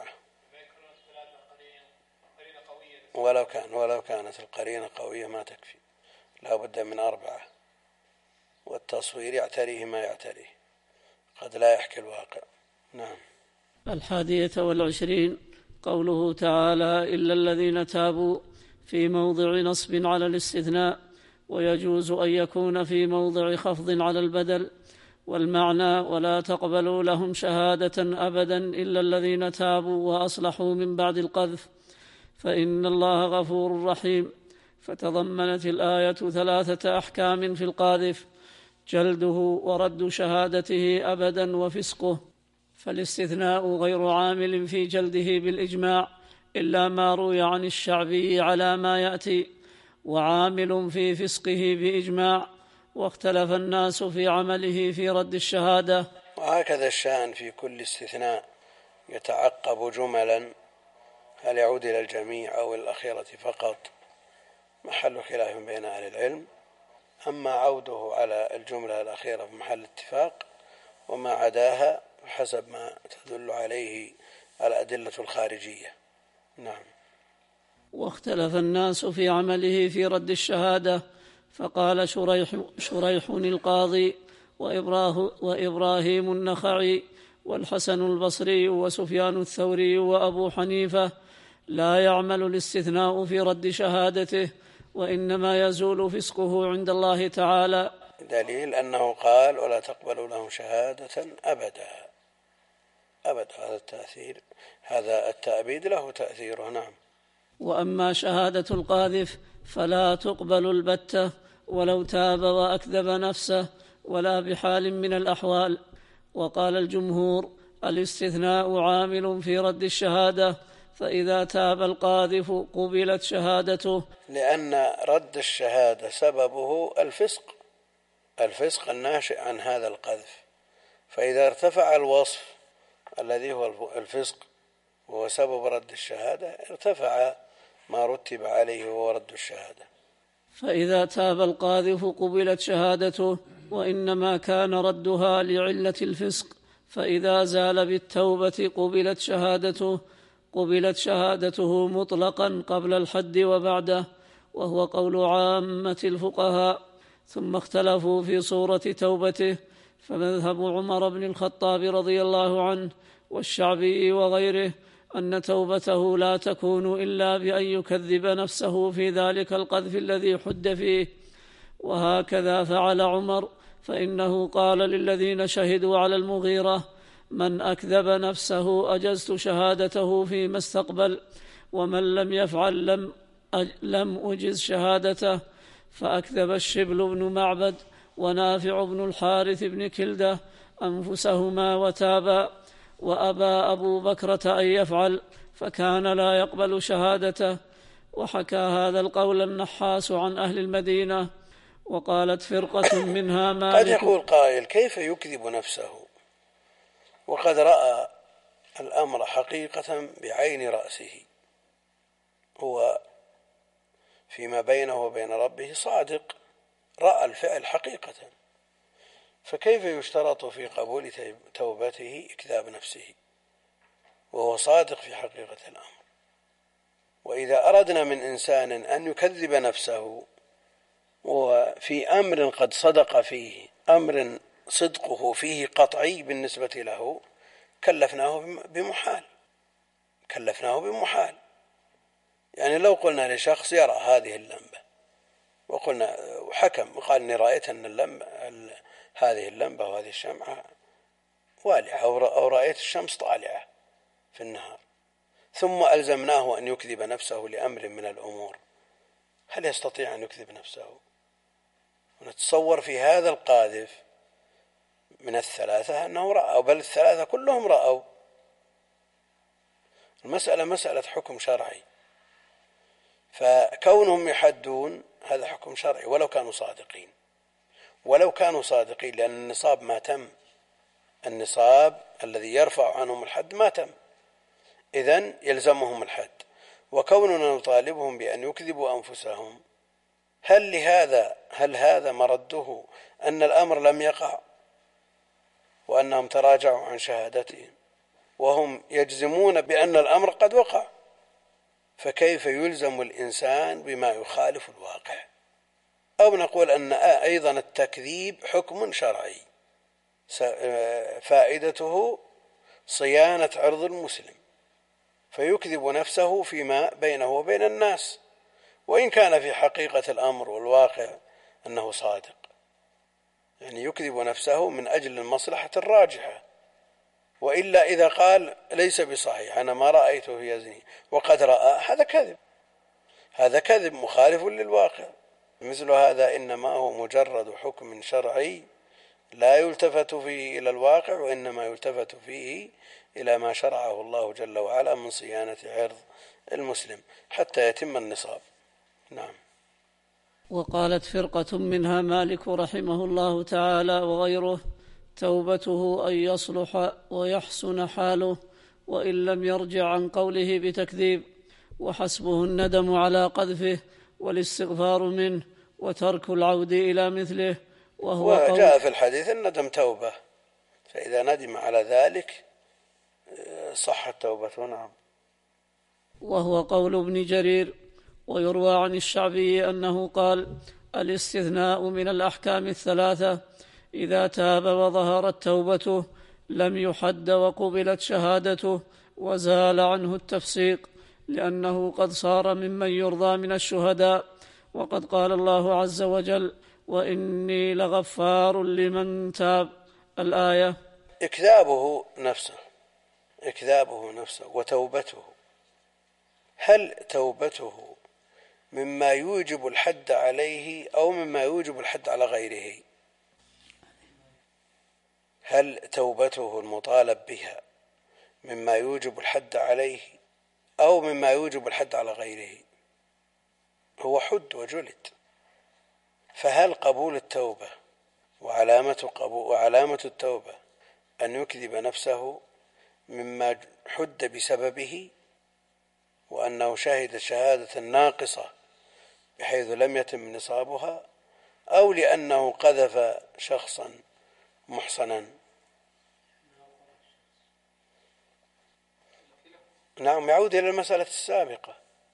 ولو كان ولو كانت القرينة قوية ما تكفي، لا بد من أربعة. والتصوير يعتريه ما يعتريه، قد لا يحكي الواقع. نعم. الحادية والعشرين. قوله تعالى: إلا الذين تابوا، في موضع نصب على الاستثناء، ويجوز أن يكون في موضع خفض على البدل. والمعنى: ولا تقبلوا لهم شهادة أبدا إلا الذين تابوا وأصلحوا من بعد القذف، فإن الله غفور رحيم. فتضمنت الآية ثلاثة أحكام في القاذف: جلده ورد شهادته أبدا وفسقه. فالاستثناء غير عامل في جلده بالإجماع إلا ما روي عن الشعبي على ما يأتي، وعامل في فسقه بإجماع، واختلف الناس في عمله في رد الشهادة. وهكذا الشأن في كل استثناء يتعقب جملا، هل يعود إلى الجميع أو الأخيرة فقط، محل خلاف بين أهل العلم. أما عوده على الجملة الأخيرة في محل اتفاق، وما عداها حسب ما تدل عليه الأدلة الخارجية. نعم. واختلف الناس في عمله في رد الشهادة، فقال شريح, شريح القاضي وإبراه وإبراهيم النخعي والحسن البصري وسفيان الثوري وأبو حنيفة لا يعمل الاستثناء في رد شهادته، وإنما يزول فسقه عند الله تعالى. دليل أنه قال ولا تقبل له شهادة أبدا أبدا. هذا التأثير، هذا التأبيد له تأثيره. نعم. وأما شهادة القاذف فلا تقبل البتة ولو تاب وأكذب نفسه ولا بحال من الأحوال. وقال الجمهور الاستثناء عامل في رد الشهادة، فإذا تاب القاذف قبلت شهادته، لأن رد الشهادة سببه الفسق الفسق الناشئ عن هذا القذف، فإذا ارتفع الوصف الذي هو الفسق وهو سبب رد الشهادة ارتفع ما رتب عليه وهو رد الشهادة. فإذا تاب القاذف قبلت شهادته، وإنما كان ردها لعلة الفسق، فإذا زال بالتوبة قبلت شهادته قبلت شهادته مطلقا قبل الحد وبعده، وهو قول عامة الفقهاء. ثم اختلفوا في صورة توبته، فمذهب عمر بن الخطاب رضي الله عنه والشعبي وغيره أن توبته لا تكون إلا بأن يكذب نفسه في ذلك القذف الذي حد فيه، وهكذا فعل عمر، فإنه قال للذين شهدوا على المغيرة: من أكذب نفسه أجزت شهادته فيما استقبل، ومن لم يفعل لم, لم أجز شهادته. فأكذب الشبل بن معبد ونافع بن الحارث بن كلدة أنفسهما وتابا، وأبى أبو بكرة أن يفعل، فكان لا يقبل شهادته. وحكى هذا القول النحاس عن أهل المدينة. وقالت فرقة منها مالك. قد يقول قائل: كيف يكذب نفسه وقد رأى الأمر حقيقة بعين رأسه؟ هو فيما بينه وبين ربه صادق، رأى الفعل حقيقة، فكيف يشترط في قبول توبته إكذاب نفسه وهو صادق في حقيقة الأمر؟ وإذا أردنا من إنسان أن يكذب نفسه وفي أمر قد صدق فيه، أمر صدقه فيه قطعي بالنسبة له، كلفناه بمحال كلفناه بمحال يعني لو قلنا لشخص يرى هذه اللمبة وقلنا وحكم وقال إني رأيت أن اللمبة هذه اللمبة وهذه الشمعة والعة أو رأيت الشمس طالعة في النهار، ثم ألزمناه أن يكذب نفسه لأمر من الأمور، هل يستطيع أن يكذب نفسه؟ ونتصور في هذا القاذف من الثلاثة أنه رأى، بل الثلاثة كلهم رأوا. المسألة مسألة حكم شرعي، فكونهم يحدون هذا حكم شرعي ولو كانوا صادقين ولو كانوا صادقين لأن النصاب ما تم، النصاب الذي يرفع عنهم الحد ما تم، إذن يلزمهم الحد. وكوننا نطالبهم بأن يكذبوا أنفسهم، هل لهذا هل هذا مرده أن الأمر لم يقع وأنهم تراجعوا عن شهادتهم وهم يجزمون بأن الأمر قد وقع؟ فكيف يلزم الإنسان بما يخالف الواقع؟ أو نقول أن أيضا التكذيب حكم شرعي فائدته صيانة عرض المسلم، فيكذب نفسه فيما بينه وبين الناس وإن كان في حقيقة الأمر والواقع أنه صادق، يعني يكذب نفسه من أجل المصلحة الراجحة. وإلا إذا قال ليس بصحيح أنا ما رأيته يزني وقد رأى، هذا كذب هذا كذب مخالف للواقع. مثل هذا إنما هو مجرد حكم شرعي لا يلتفت فيه إلى الواقع، وإنما يلتفت فيه إلى ما شرعه الله جل وعلا من صيانة عرض المسلم حتى يتم النصاب. نعم. وقالت فرقة منها مالك رحمه الله تعالى وغيره: توبته أن يصلح ويحسن حاله وإن لم يرجع عن قوله بتكذيب، وحسبه الندم على قذفه والاستغفار منه وترك العود إلى مثله. وهو وجاء في الحديث الندم توبة، فإذا ندم على ذلك صحت توبته. نعم. وهو قول ابن جرير. ويروى عن الشعبي أنه قال: الاستثناء من الأحكام الثلاثة، إذا تاب وظهرت توبته لم يحد وقبلت شهادته وزال عنه التفسيق، لأنه قد صار ممن يرضى من الشهداء. وقد قال الله عز وجل: وإني لغفار لمن تاب، الآية. إكذابه نفسه إكذابه نفسه وتوبته، هل توبته مما يوجب الحد عليه أو مما يوجب الحد على غيره؟ هل توبته المطالب بها مما يوجب الحد عليه أو مما يوجب الحد على غيره؟ هو حد وجلد، فهل قبول التوبة وعلامة, قبول وعلامة التوبة أن يكذب نفسه مما حد بسببه، وأنه شهد شهادة ناقصة بحيث لم يتم نصابها، أو لأنه قذف شخصا محصنا؟ نعم، يعود إلى المسألة السابقة،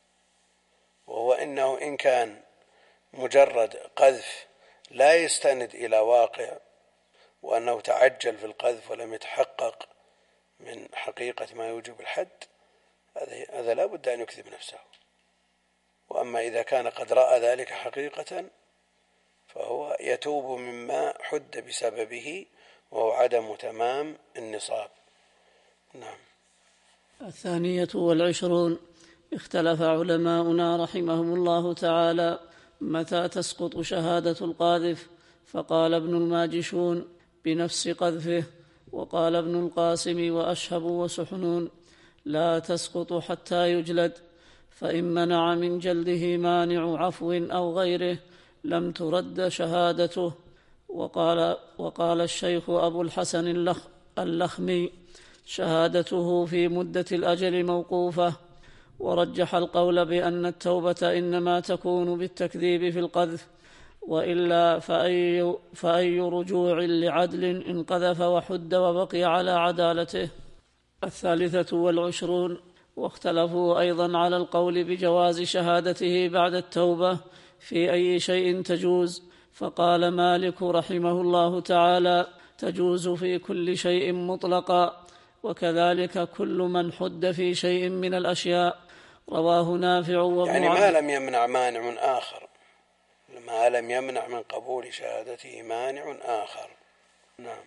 وهو إنه إن كان مجرد قذف لا يستند إلى واقع، وأنه تعجل في القذف ولم يتحقق من حقيقة ما يوجب الحد، هذا لا بد أن يكذب نفسه. وأما إذا كان قد رأى ذلك حقيقة فهو يتوب مما حد بسببه، وهو عدم تمام النصاب. نعم. الثانية والعشرون: اختلف علماؤنا رحمهم الله تعالى متى تسقط شهادة القاذف، فقال ابن الماجشون: بنفس قذفه. وقال ابن القاسم وأشهب وسحنون: لا تسقط حتى يجلد، فإن منع من جلده مانع عفو أو غيره لم ترد شهادته. وقال, وقال الشيخ أبو الحسن اللخ اللخمي: شهادته في مدة الأجل موقوفة. ورجح القول بأن التوبة إنما تكون بالتكذيب في القذف، وإلا فأي, فأي رجوع لعدل إن قذف وحد وبقي على عدالته. الثالثة والعشرون: واختلفوا أيضا على القول بجواز شهادته بعد التوبة في أي شيء تجوز، فقال مالك رحمه الله تعالى: تجوز في كل شيء مطلقا، وكذلك كل من حد في شيء من الأشياء. رواه نافع وابن يعني ما لم يمنع مانع آخر، ما لم يمنع من قبول شهادته مانع آخر. نعم.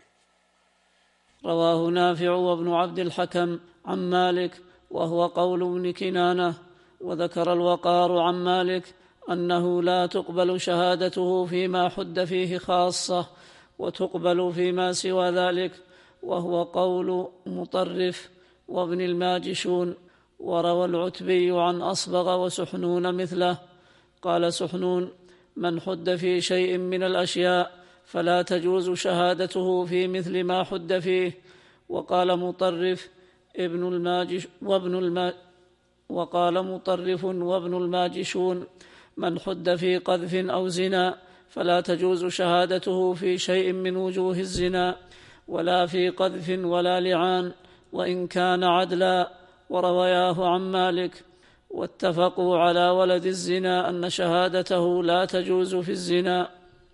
رواه نافع وابن عبد الحكم عن مالك، وهو قول ابن كنانة. وذكر الوقار عن مالك أنه لا تقبل شهادته فيما حد فيه خاصة، وتقبل فيما سوى ذلك، وهو قول مطرف وابن الماجشون. وروى العتبي عن أصبغ وسحنون مثله. قال سحنون: من حد في شيء من الأشياء فلا تجوز شهادته في مثل ما حد فيه. وقال مطرف ابن الماجش وابن الما وقال مطرف وابن الماجشون: من حد في قذف أو زنا فلا تجوز شهادته في شيء من وجوه الزنا، ولا في قذف ولا لعان، وإن كان عدلا. وروياه عن مالك. واتفقوا على ولد الزنا أن شهادته لا تجوز في الزنا.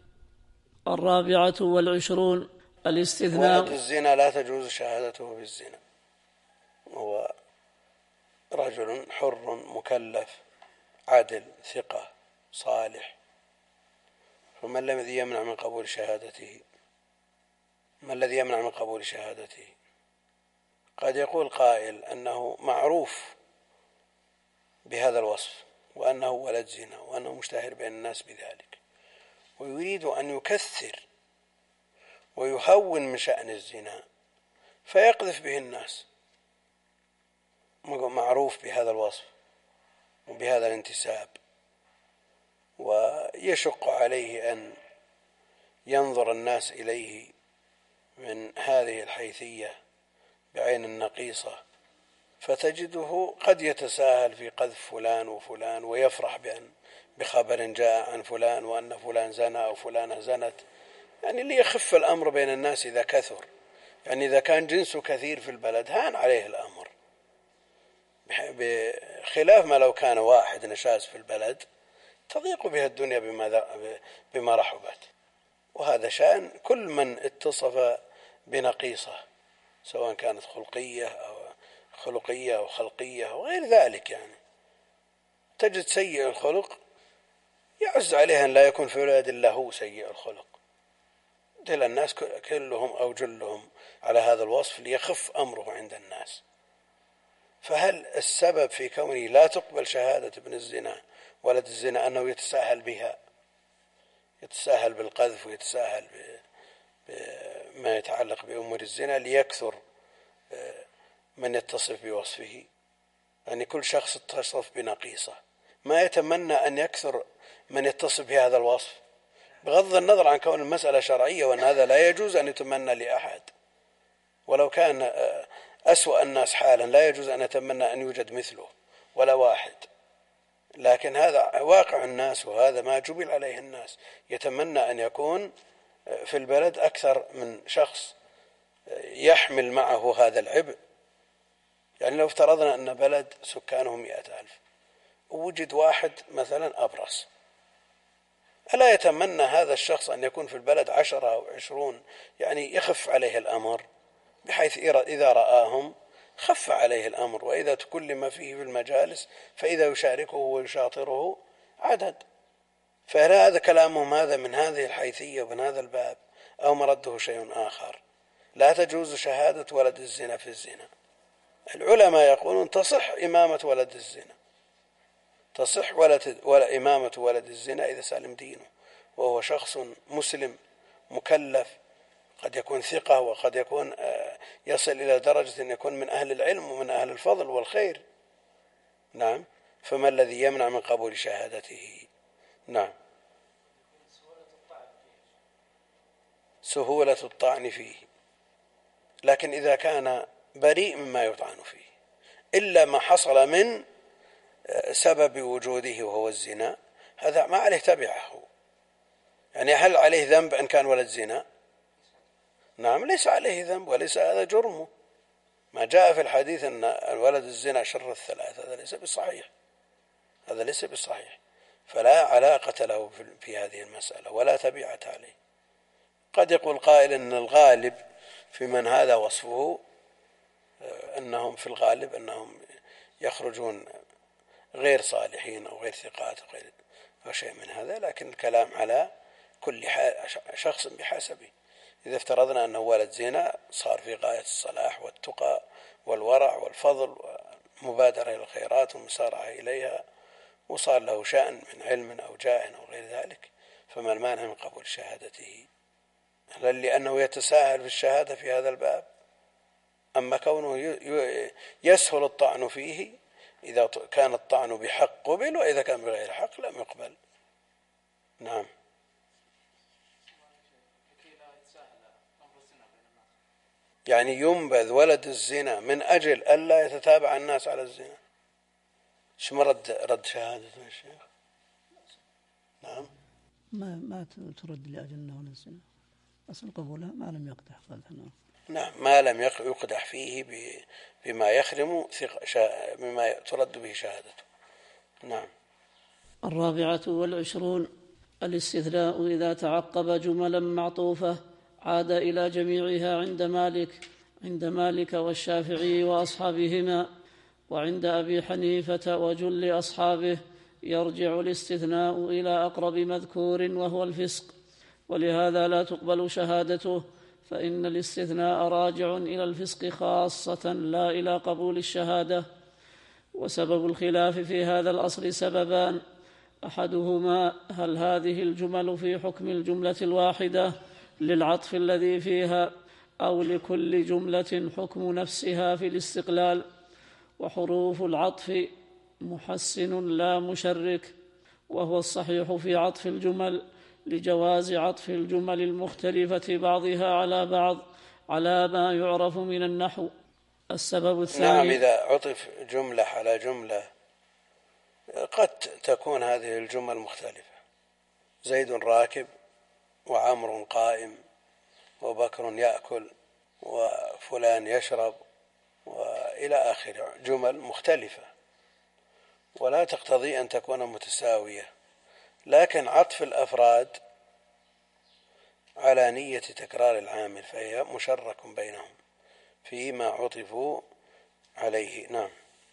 الرابعة والعشرون: الاستثناء. ولد الزنا لا تجوز شهادته في الزنا، هو رجل حر مكلف عادل ثقة صالح، فما الذي يمنع من قبول شهادته؟ ما الذي يمنع من قبول شهادته؟ قد يقول قائل أنه معروف بهذا الوصف، وأنه ولد زنا، وأنه مشتهر بين الناس بذلك، ويريد أن يكثر ويهون من شأن الزنا فيقذف به الناس، معروف بهذا الوصف وبهذا الانتساب، ويشق عليه أن ينظر الناس إليه من هذه الحيثية بعين النقيصة، فتجده قد يتساهل في قذف فلان وفلان، ويفرح بأن بخبر جاء عن فلان وأن فلان زنى أو فلانة زنت، يعني ليخف الأمر بين الناس إذا كثر. يعني إذا كان جنسه كثير في البلد هان عليه الأمر، بخلاف ما لو كان واحد نشاز في البلد تضيق بها الدنيا بما, بما رحبت. وهذا شأن كل من اتصف بنقيصة سواء كانت خلقية أو خلقية أو خلقية أو غير ذلك. يعني تجد سيء الخلق يعز عليه أن لا يكون في ولد إلا هو سيء الخلق، دل الناس كلهم أو جلهم على هذا الوصف ليخف أمره عند الناس. فهل السبب في كونه لا تقبل شهادة ابن الزنا ولد الزنا أنه يتساهل بها، يتساهل بالقذف ويتساهل بما يتعلق بأمور الزنا ليكثر من يتصف بوصفه؟ يعني كل شخص يتصف بنقيصة، ما يتمنى أن يكثر من يتصف بهذا الوصف، بغض النظر عن كون المسألة شرعية وأن هذا لا يجوز أن يتمنى لأحد، ولو كان أسوأ الناس حالا لا يجوز أن يتمنى أن يوجد مثله ولا واحد، لكن هذا واقع الناس وهذا ما جبل عليه الناس، يتمنى أن يكون في البلد أكثر من شخص يحمل معه هذا العبء. يعني لو افترضنا أن بلد سكانه مئة ألف ووجد واحد مثلا أبرص، ألا يتمنى هذا الشخص أن يكون في البلد عشرة أو عشرون، يعني يخف عليه الأمر بحيث إذا رآهم خف عليه الأمر، وإذا تكلم فيه في المجالس فإذا يشاركه ويشاطره عدد. فهل هذا كلامهم هذا من هذه الحيثية ومن هذا الباب أو مرده شيء آخر؟ لا تجوز شهادة ولد الزنا في الزنا. العلماء يقولون تصح إمامة ولد الزنا، تصح ولد ولا إمامة ولد الزنا إذا سلم دينه وهو شخص مسلم مكلف، قد يكون ثقة وقد يكون يصل إلى درجة أن يكون من أهل العلم ومن أهل الفضل والخير. نعم، فما الذي يمنع من قبول شهادته؟ نعم، سهولة الطعن فيه، لكن إذا كان بريء مما يطعن فيه إلا ما حصل من سبب وجوده وهو الزنا، هذا ما عليه تبعه. يعني هل عليه ذنب أن كان ولد زنا؟ نعم، ليس عليه ذنب وليس هذا جرمه. ما جاء في الحديث أن ولد الزنا شر الثلاث هذا ليس بصحيح، هذا ليس بصحيح، فلا علاقة له في هذه المسألة ولا تبعة عليه. قد يقول قائل أن الغالب في من هذا وصفه أنهم في الغالب أنهم يخرجون غير صالحين أو غير ثقات أو غير أو شيء من هذا، لكن الكلام على كل شخص بحسبه. إذا افترضنا أنه ولد زنا صار في غاية الصلاح والتقى والورع والفضل ومبادرة إلى الخيرات ومسارعة إليها وصار له شأن من علم أو جاه أو غير ذلك، فما المانع من قبول شهادته؟ هل لأنه يتساهل في الشهادة في هذا الباب؟ أما كونه يسهل الطعن فيه، إذا كان الطعن بحق قبل وإذا كان بغير حق لم يقبل. نعم. يعني ينبذ ولد الزنا من أجل ألا يتتابع الناس على الزنا. شو مرد رد شهادة الشيخ؟ نعم، ما ما ترد لأجل أنه ولد الزنا، أصل قبولها ما لم يقدح قدحنا. نعم، ما لم يقدح فيه بما يخرم بما ترد به شهادته. نعم. الرابعة والعشرون الاستثناء إذا تعقب جملا معطوفة عاد إلى جميعها عند مالك عند مالك والشافعي وأصحابهما، وعند أبي حنيفة وجل أصحابه يرجع الاستثناء إلى أقرب مذكور وهو الفسق، ولهذا لا تقبل شهادته، فإن الاستثناء راجع إلى الفسق خاصة لا إلى قبول الشهادة. وسبب الخلاف في هذا الأصل سببان: أحدهما هل هذه الجمل في حكم الجملة الواحدة للعطف الذي فيها أو لكل جملة حكم نفسها في الاستقلال، وحروف العطف محسن لا مشرك، وهو الصحيح في عطف الجمل لجواز عطف الجمل المختلفة بعضها على بعض على ما يعرف من النحو. السبب الثاني: نعم، إذا عطف جملة على جملة قد تكون هذه الجمل مختلفة، زيد راكب وعمر قائم وبكر يأكل وفلان يشرب وإلى آخر جمل مختلفة، ولا تقتضي أن تكون متساوية. لكن عطف الأفراد على نية تكرار العامل فهي مشرك بينهم، فيما عطفوا عليه. نعم.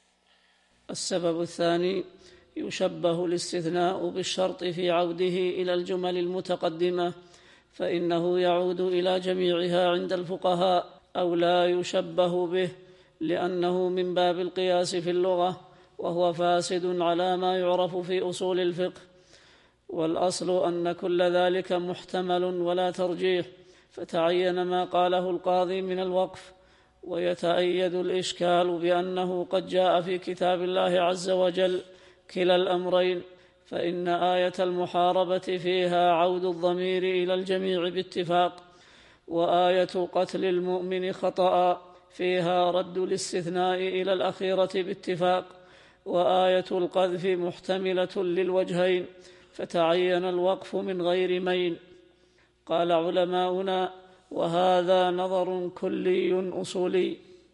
السبب الثاني: يشبه الاستثناء بالشرط في عوده إلى الجمل المتقدمة، فإنه يعود إلى جميعها عند الفقهاء، أو لا يشبه به لأنه من باب القياس في اللغة، وهو فاسد على ما يعرف في أصول الفقه. والأصل أن كل ذلك محتمل ولا ترجيح، فتعين ما قاله القاضي من الوقف. ويتأيد الإشكال بأنه قد جاء في كتاب الله عز وجل كلا الأمرين، فإن آية المحاربة فيها عود الضمير إلى الجميع باتفاق، وآية قتل المؤمن خطأ فيها رد الاستثناء إلى الأخيرة باتفاق، وآية القذف محتملة للوجهين، فتعين الوقف من غير ميل. قال علماؤنا: وهذا نظر كلي أصولي.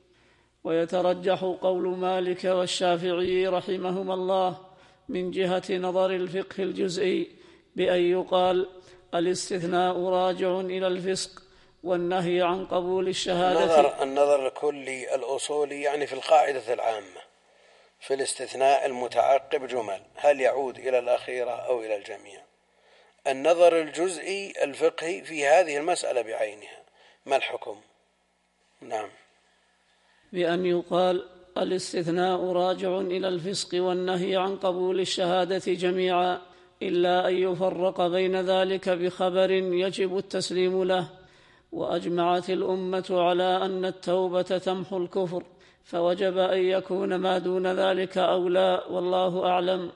ويترجح قول مالك والشافعي رحمهما الله من جهة نظر الفقه الجزئي بأن يقال الاستثناء راجع إلى الفسق، والنهي عن قبول الشهادة. النظر, النظر الكلي الأصولي يعني في القاعدة العامة في الاستثناء المتعقب جمل، هل يعود إلى الأخيرة أو إلى الجميع؟ النظر الجزئي الفقهي في هذه المسألة بعينها، ما الحكم؟ نعم. بأن يقال الاستثناء راجع إلى الفسق والنهي عن قبول الشهادة جميعا، إلا أن يفرق بين ذلك بخبر يجب التسليم له. وأجمعت الأمة على أن التوبة تمحو الكفر، فوجب أن يكون ما دون ذلك أولى، والله أعلم.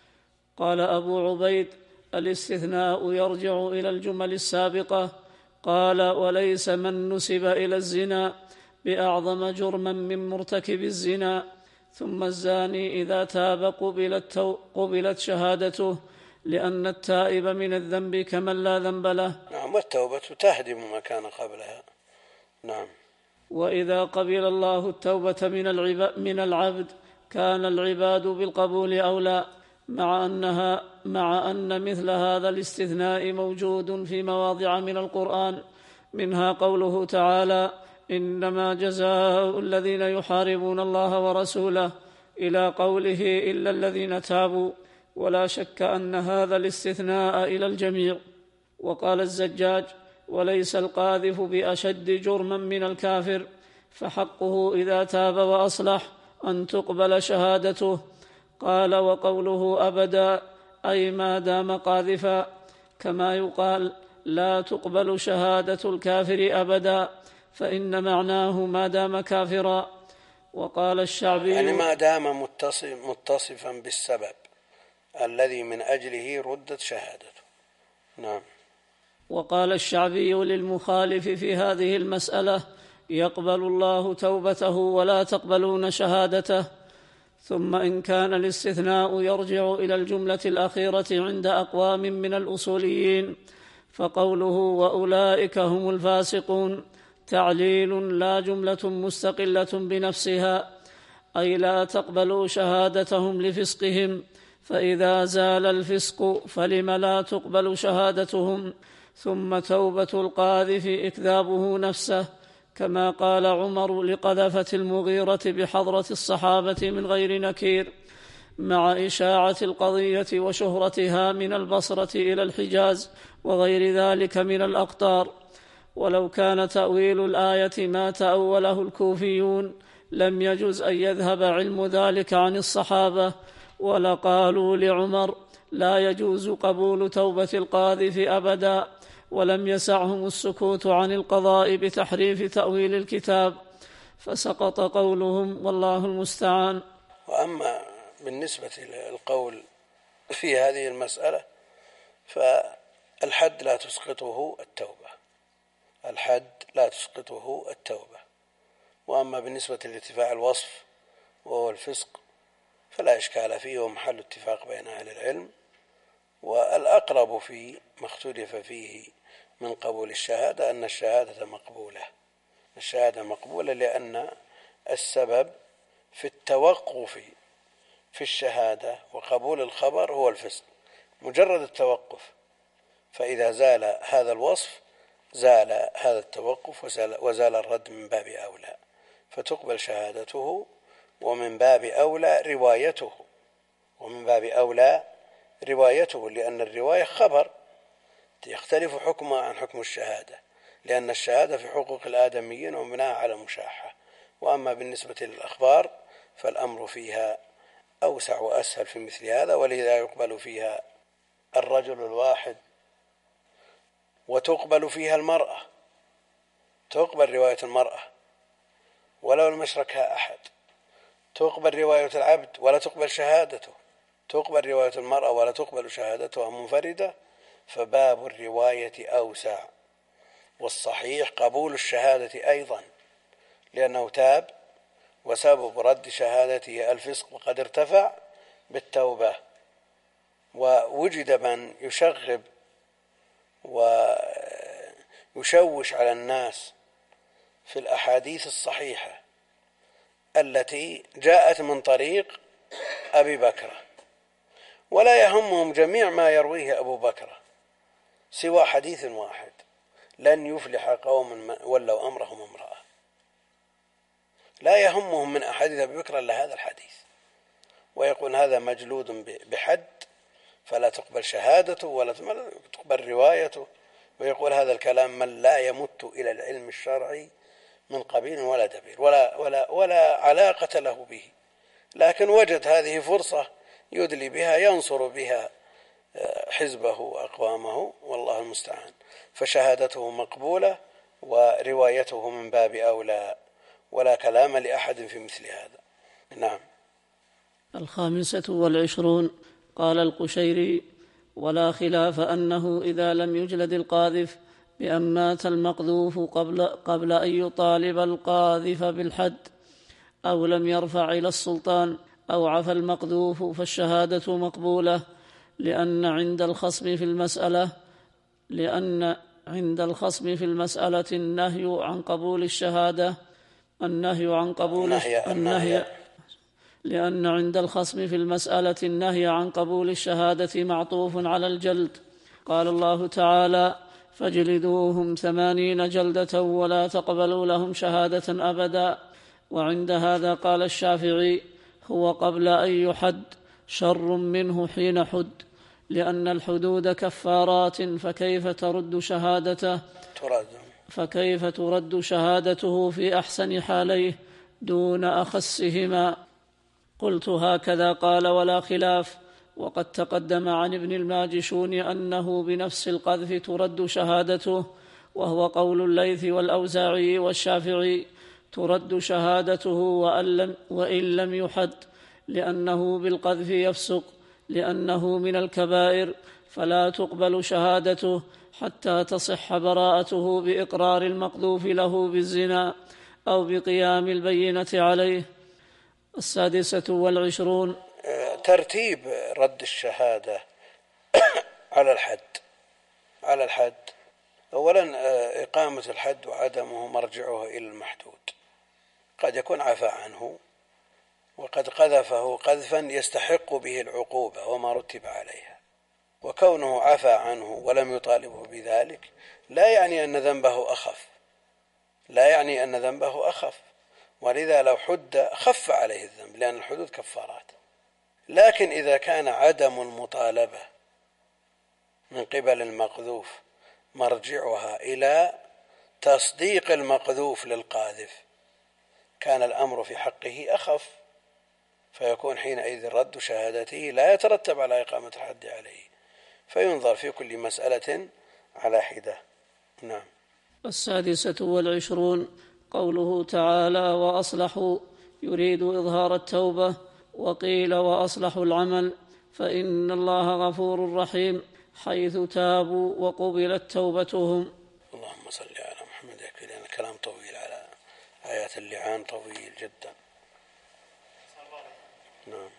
قال أبو عبيد: الاستثناء يرجع إلى الجمل السابقة. قال: وليس من نسب إلى الزنا بأعظم جرما من مرتكب الزنا، ثم الزاني إذا تاب قبلت, قبلت شهادته، لأن التائب من الذنب كمن لا ذنب له. نعم، والتوبة تهدم ما كان قبلها. نعم. وإذا قبل الله التوبة من العبد كان العباد بالقبول أولى، مع أنها مع أن مثل هذا الاستثناء موجود في مواضع من القرآن، منها قوله تعالى: إنما جزاء الذين يحاربون الله ورسوله، إلى قوله: إلا الذين تابوا. ولا شك أن هذا الاستثناء إلى الجميع. وقال الزجاج: وليس القاذف بأشد جرما من الكافر، فحقه إذا تاب وأصلح أن تقبل شهادته. قال: وقوله أبدا أي ما دام قاذفا، كما يقال: لا تقبل شهادة الكافر أبدا، فإن معناه ما دام كافرا. وقال الشعبي: يعني ما دام متصف متصفا بالسبب الذي من أجله ردت شهادته. نعم. وقال الشعبي للمخالف في هذه المسألة: يقبل الله توبته ولا تقبلون شهادته. ثم إن كان الاستثناء يرجع إلى الجملة الأخيرة عند أقوام من الأصوليين، فقوله وأولئك هم الفاسقون تعليل لا جملة مستقلة بنفسها، أي لا تقبلوا شهادتهم لفسقهم، فإذا زال الفسق فلم لا تقبل شهادتهم. ثم توبة القاذف إكذابه نفسه، كما قال عمر لقذفة المغيرة بحضرة الصحابة من غير نكير، مع إشاعة القضية وشهرتها من البصرة إلى الحجاز وغير ذلك من الأقطار. ولو كان تأويل الآية ما تأوله الكوفيون لم يجز أن يذهب علم ذلك عن الصحابة، ولقالوا لعمر: لا يجوز قبول توبة القاذف أبدا، ولم يسعهم السكوت عن القضاء بتحريف تأويل الكتاب، فسقط قولهم، والله المستعان. وأما بالنسبة للقول في هذه المسألة فالحد لا تسقطه التوبة، الحد لا تسقطه التوبة. وأما بالنسبة لارتفاع الوصف وهو الفسق فلا إشكال فيه، ومحل اتفاق بين أهل العلم. والأقرب في ما اختلف فيه من قبول الشهادة أن الشهادة مقبولة، الشهادة مقبولة لأن السبب في التوقف في الشهادة وقبول الخبر هو الفسق، مجرد التوقف، فإذا زال هذا الوصف زال هذا التوقف وزال, وزال الرد من باب أولى. فتقبل شهادته، ومن باب أولى روايته ومن باب أولى روايته لأن الرواية خبر يختلف حكمها عن حكم الشهادة، لأن الشهادة في حقوق الآدميين ومنها على مشاحة، وأما بالنسبة للأخبار فالأمر فيها أوسع وأسهل في مثل هذا، ولذا يقبل فيها الرجل الواحد وتقبل فيها المرأة، تقبل رواية المرأة ولو لم يشركها أحد، تقبل رواية العبد ولا تقبل شهادته، تقبل رواية المرأة ولا تقبل شهادتها منفردة، فباب الرواية أوسع. والصحيح قبول الشهادة أيضا، لأنه تاب وسبب رد شهادته الفسق وقد ارتفع بالتوبة، ووجد من يشغب ويشوش على الناس في الأحاديث الصحيحة التي جاءت من طريق أبي بكر، ولا يهمهم جميع ما يرويه أبو بكر سوى حديث واحد: لن يفلح قوم ولوا أمرهم امرأة. لا يهمهم من أحاديث أبي بكر إلا هذا الحديث، ويقول هذا مجلود بحد فلا تقبل شهادته ولا تقبل روايته، ويقول هذا الكلام من لا يمت إلى العلم الشرعي من قبيل ولا دبير ولا, ولا, ولا علاقة له به، لكن وجد هذه فرصة يدلي بها ينصر بها حزبه وأقوامه، والله المستعان. فشهادته مقبولة وروايته من باب أولى، ولا كلام لأحد في مثل هذا. نعم. الخامسة والعشرون. قال القشيري: ولا خلاف أنه إذا لم يجلد القاذف بأن مات المقذوف قبل, قبل أن يطالب القاذف بالحد، أو لم يرفع إلى السلطان، أو عفى المقذوف، فالشهادة مقبولة، لأن عند الخصم في المسألة لأن عند الخصم في المسألة النهي عن قبول الشهادة النهي عن قبول النهي النهي لأن عند الخصم في المسألة النهي عن قبول الشهادة معطوف على الجلد. قال الله تعالى: فاجلدوهم ثمانين جلدة ولا تقبلوا لهم شهادة أبدا. وعند هذا قال الشافعي: هو قبل أن يحد شر منه حين حد، لأن الحدود كفارات، فكيف ترد شهادته فكيف ترد شهادته في أحسن حاليه دون أخسهما. قلت: هكذا قال ولا خلاف. وقد تقدم عن ابن الماجشون أنه بنفس القذف ترد شهادته، وهو قول الليث والأوزاعي والشافعي، ترد شهادته وإن لم يحد، لأنه بالقذف يفسق، لأنه من الكبائر، فلا تقبل شهادته حتى تصح براءته بإقرار المقذوف له بالزنا أو بقيام البينة عليه. السادسة والعشرون. ترتيب رد الشهادة على الحد على الحد أولا إقامة الحد وعدمه مرجعه إلى المحدود. قد يكون عفى عنه وقد قذفه قذفا يستحق به العقوبة وما رتب عليها، وكونه عفى عنه ولم يطالبه بذلك لا يعني أن ذنبه أخف لا يعني أن ذنبه أخف ولذا لو حد خف عليه الذنب، لأن الحدود كفارات. لكن إذا كان عدم المطالبة من قبل المقذوف مرجعها إلى تصديق المقذوف للقاذف، كان الأمر في حقه أخف، فيكون حينئذ رد شهادته لا يترتب على إقامة الحد عليه، فينظر في كل مسألة على حدة. نعم. السادسة والعشرون. قوله تعالى: وأصلحوا، يريد إظهار التوبة، وقيل وأصلحوا العمل، فإن الله غفور رحيم، حيث تابوا وقبلت توبتهم. اللهم صل على محمد. يكفي لأن الكلام طويل على آيات اللعان، طويل جدا. نعم.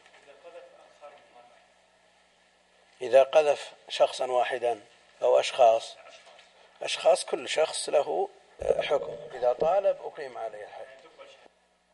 إذا قذف شخصا واحدا أو أشخاص أشخاص كل شخص له حكم، إذا طالب أقيم عليه الحد.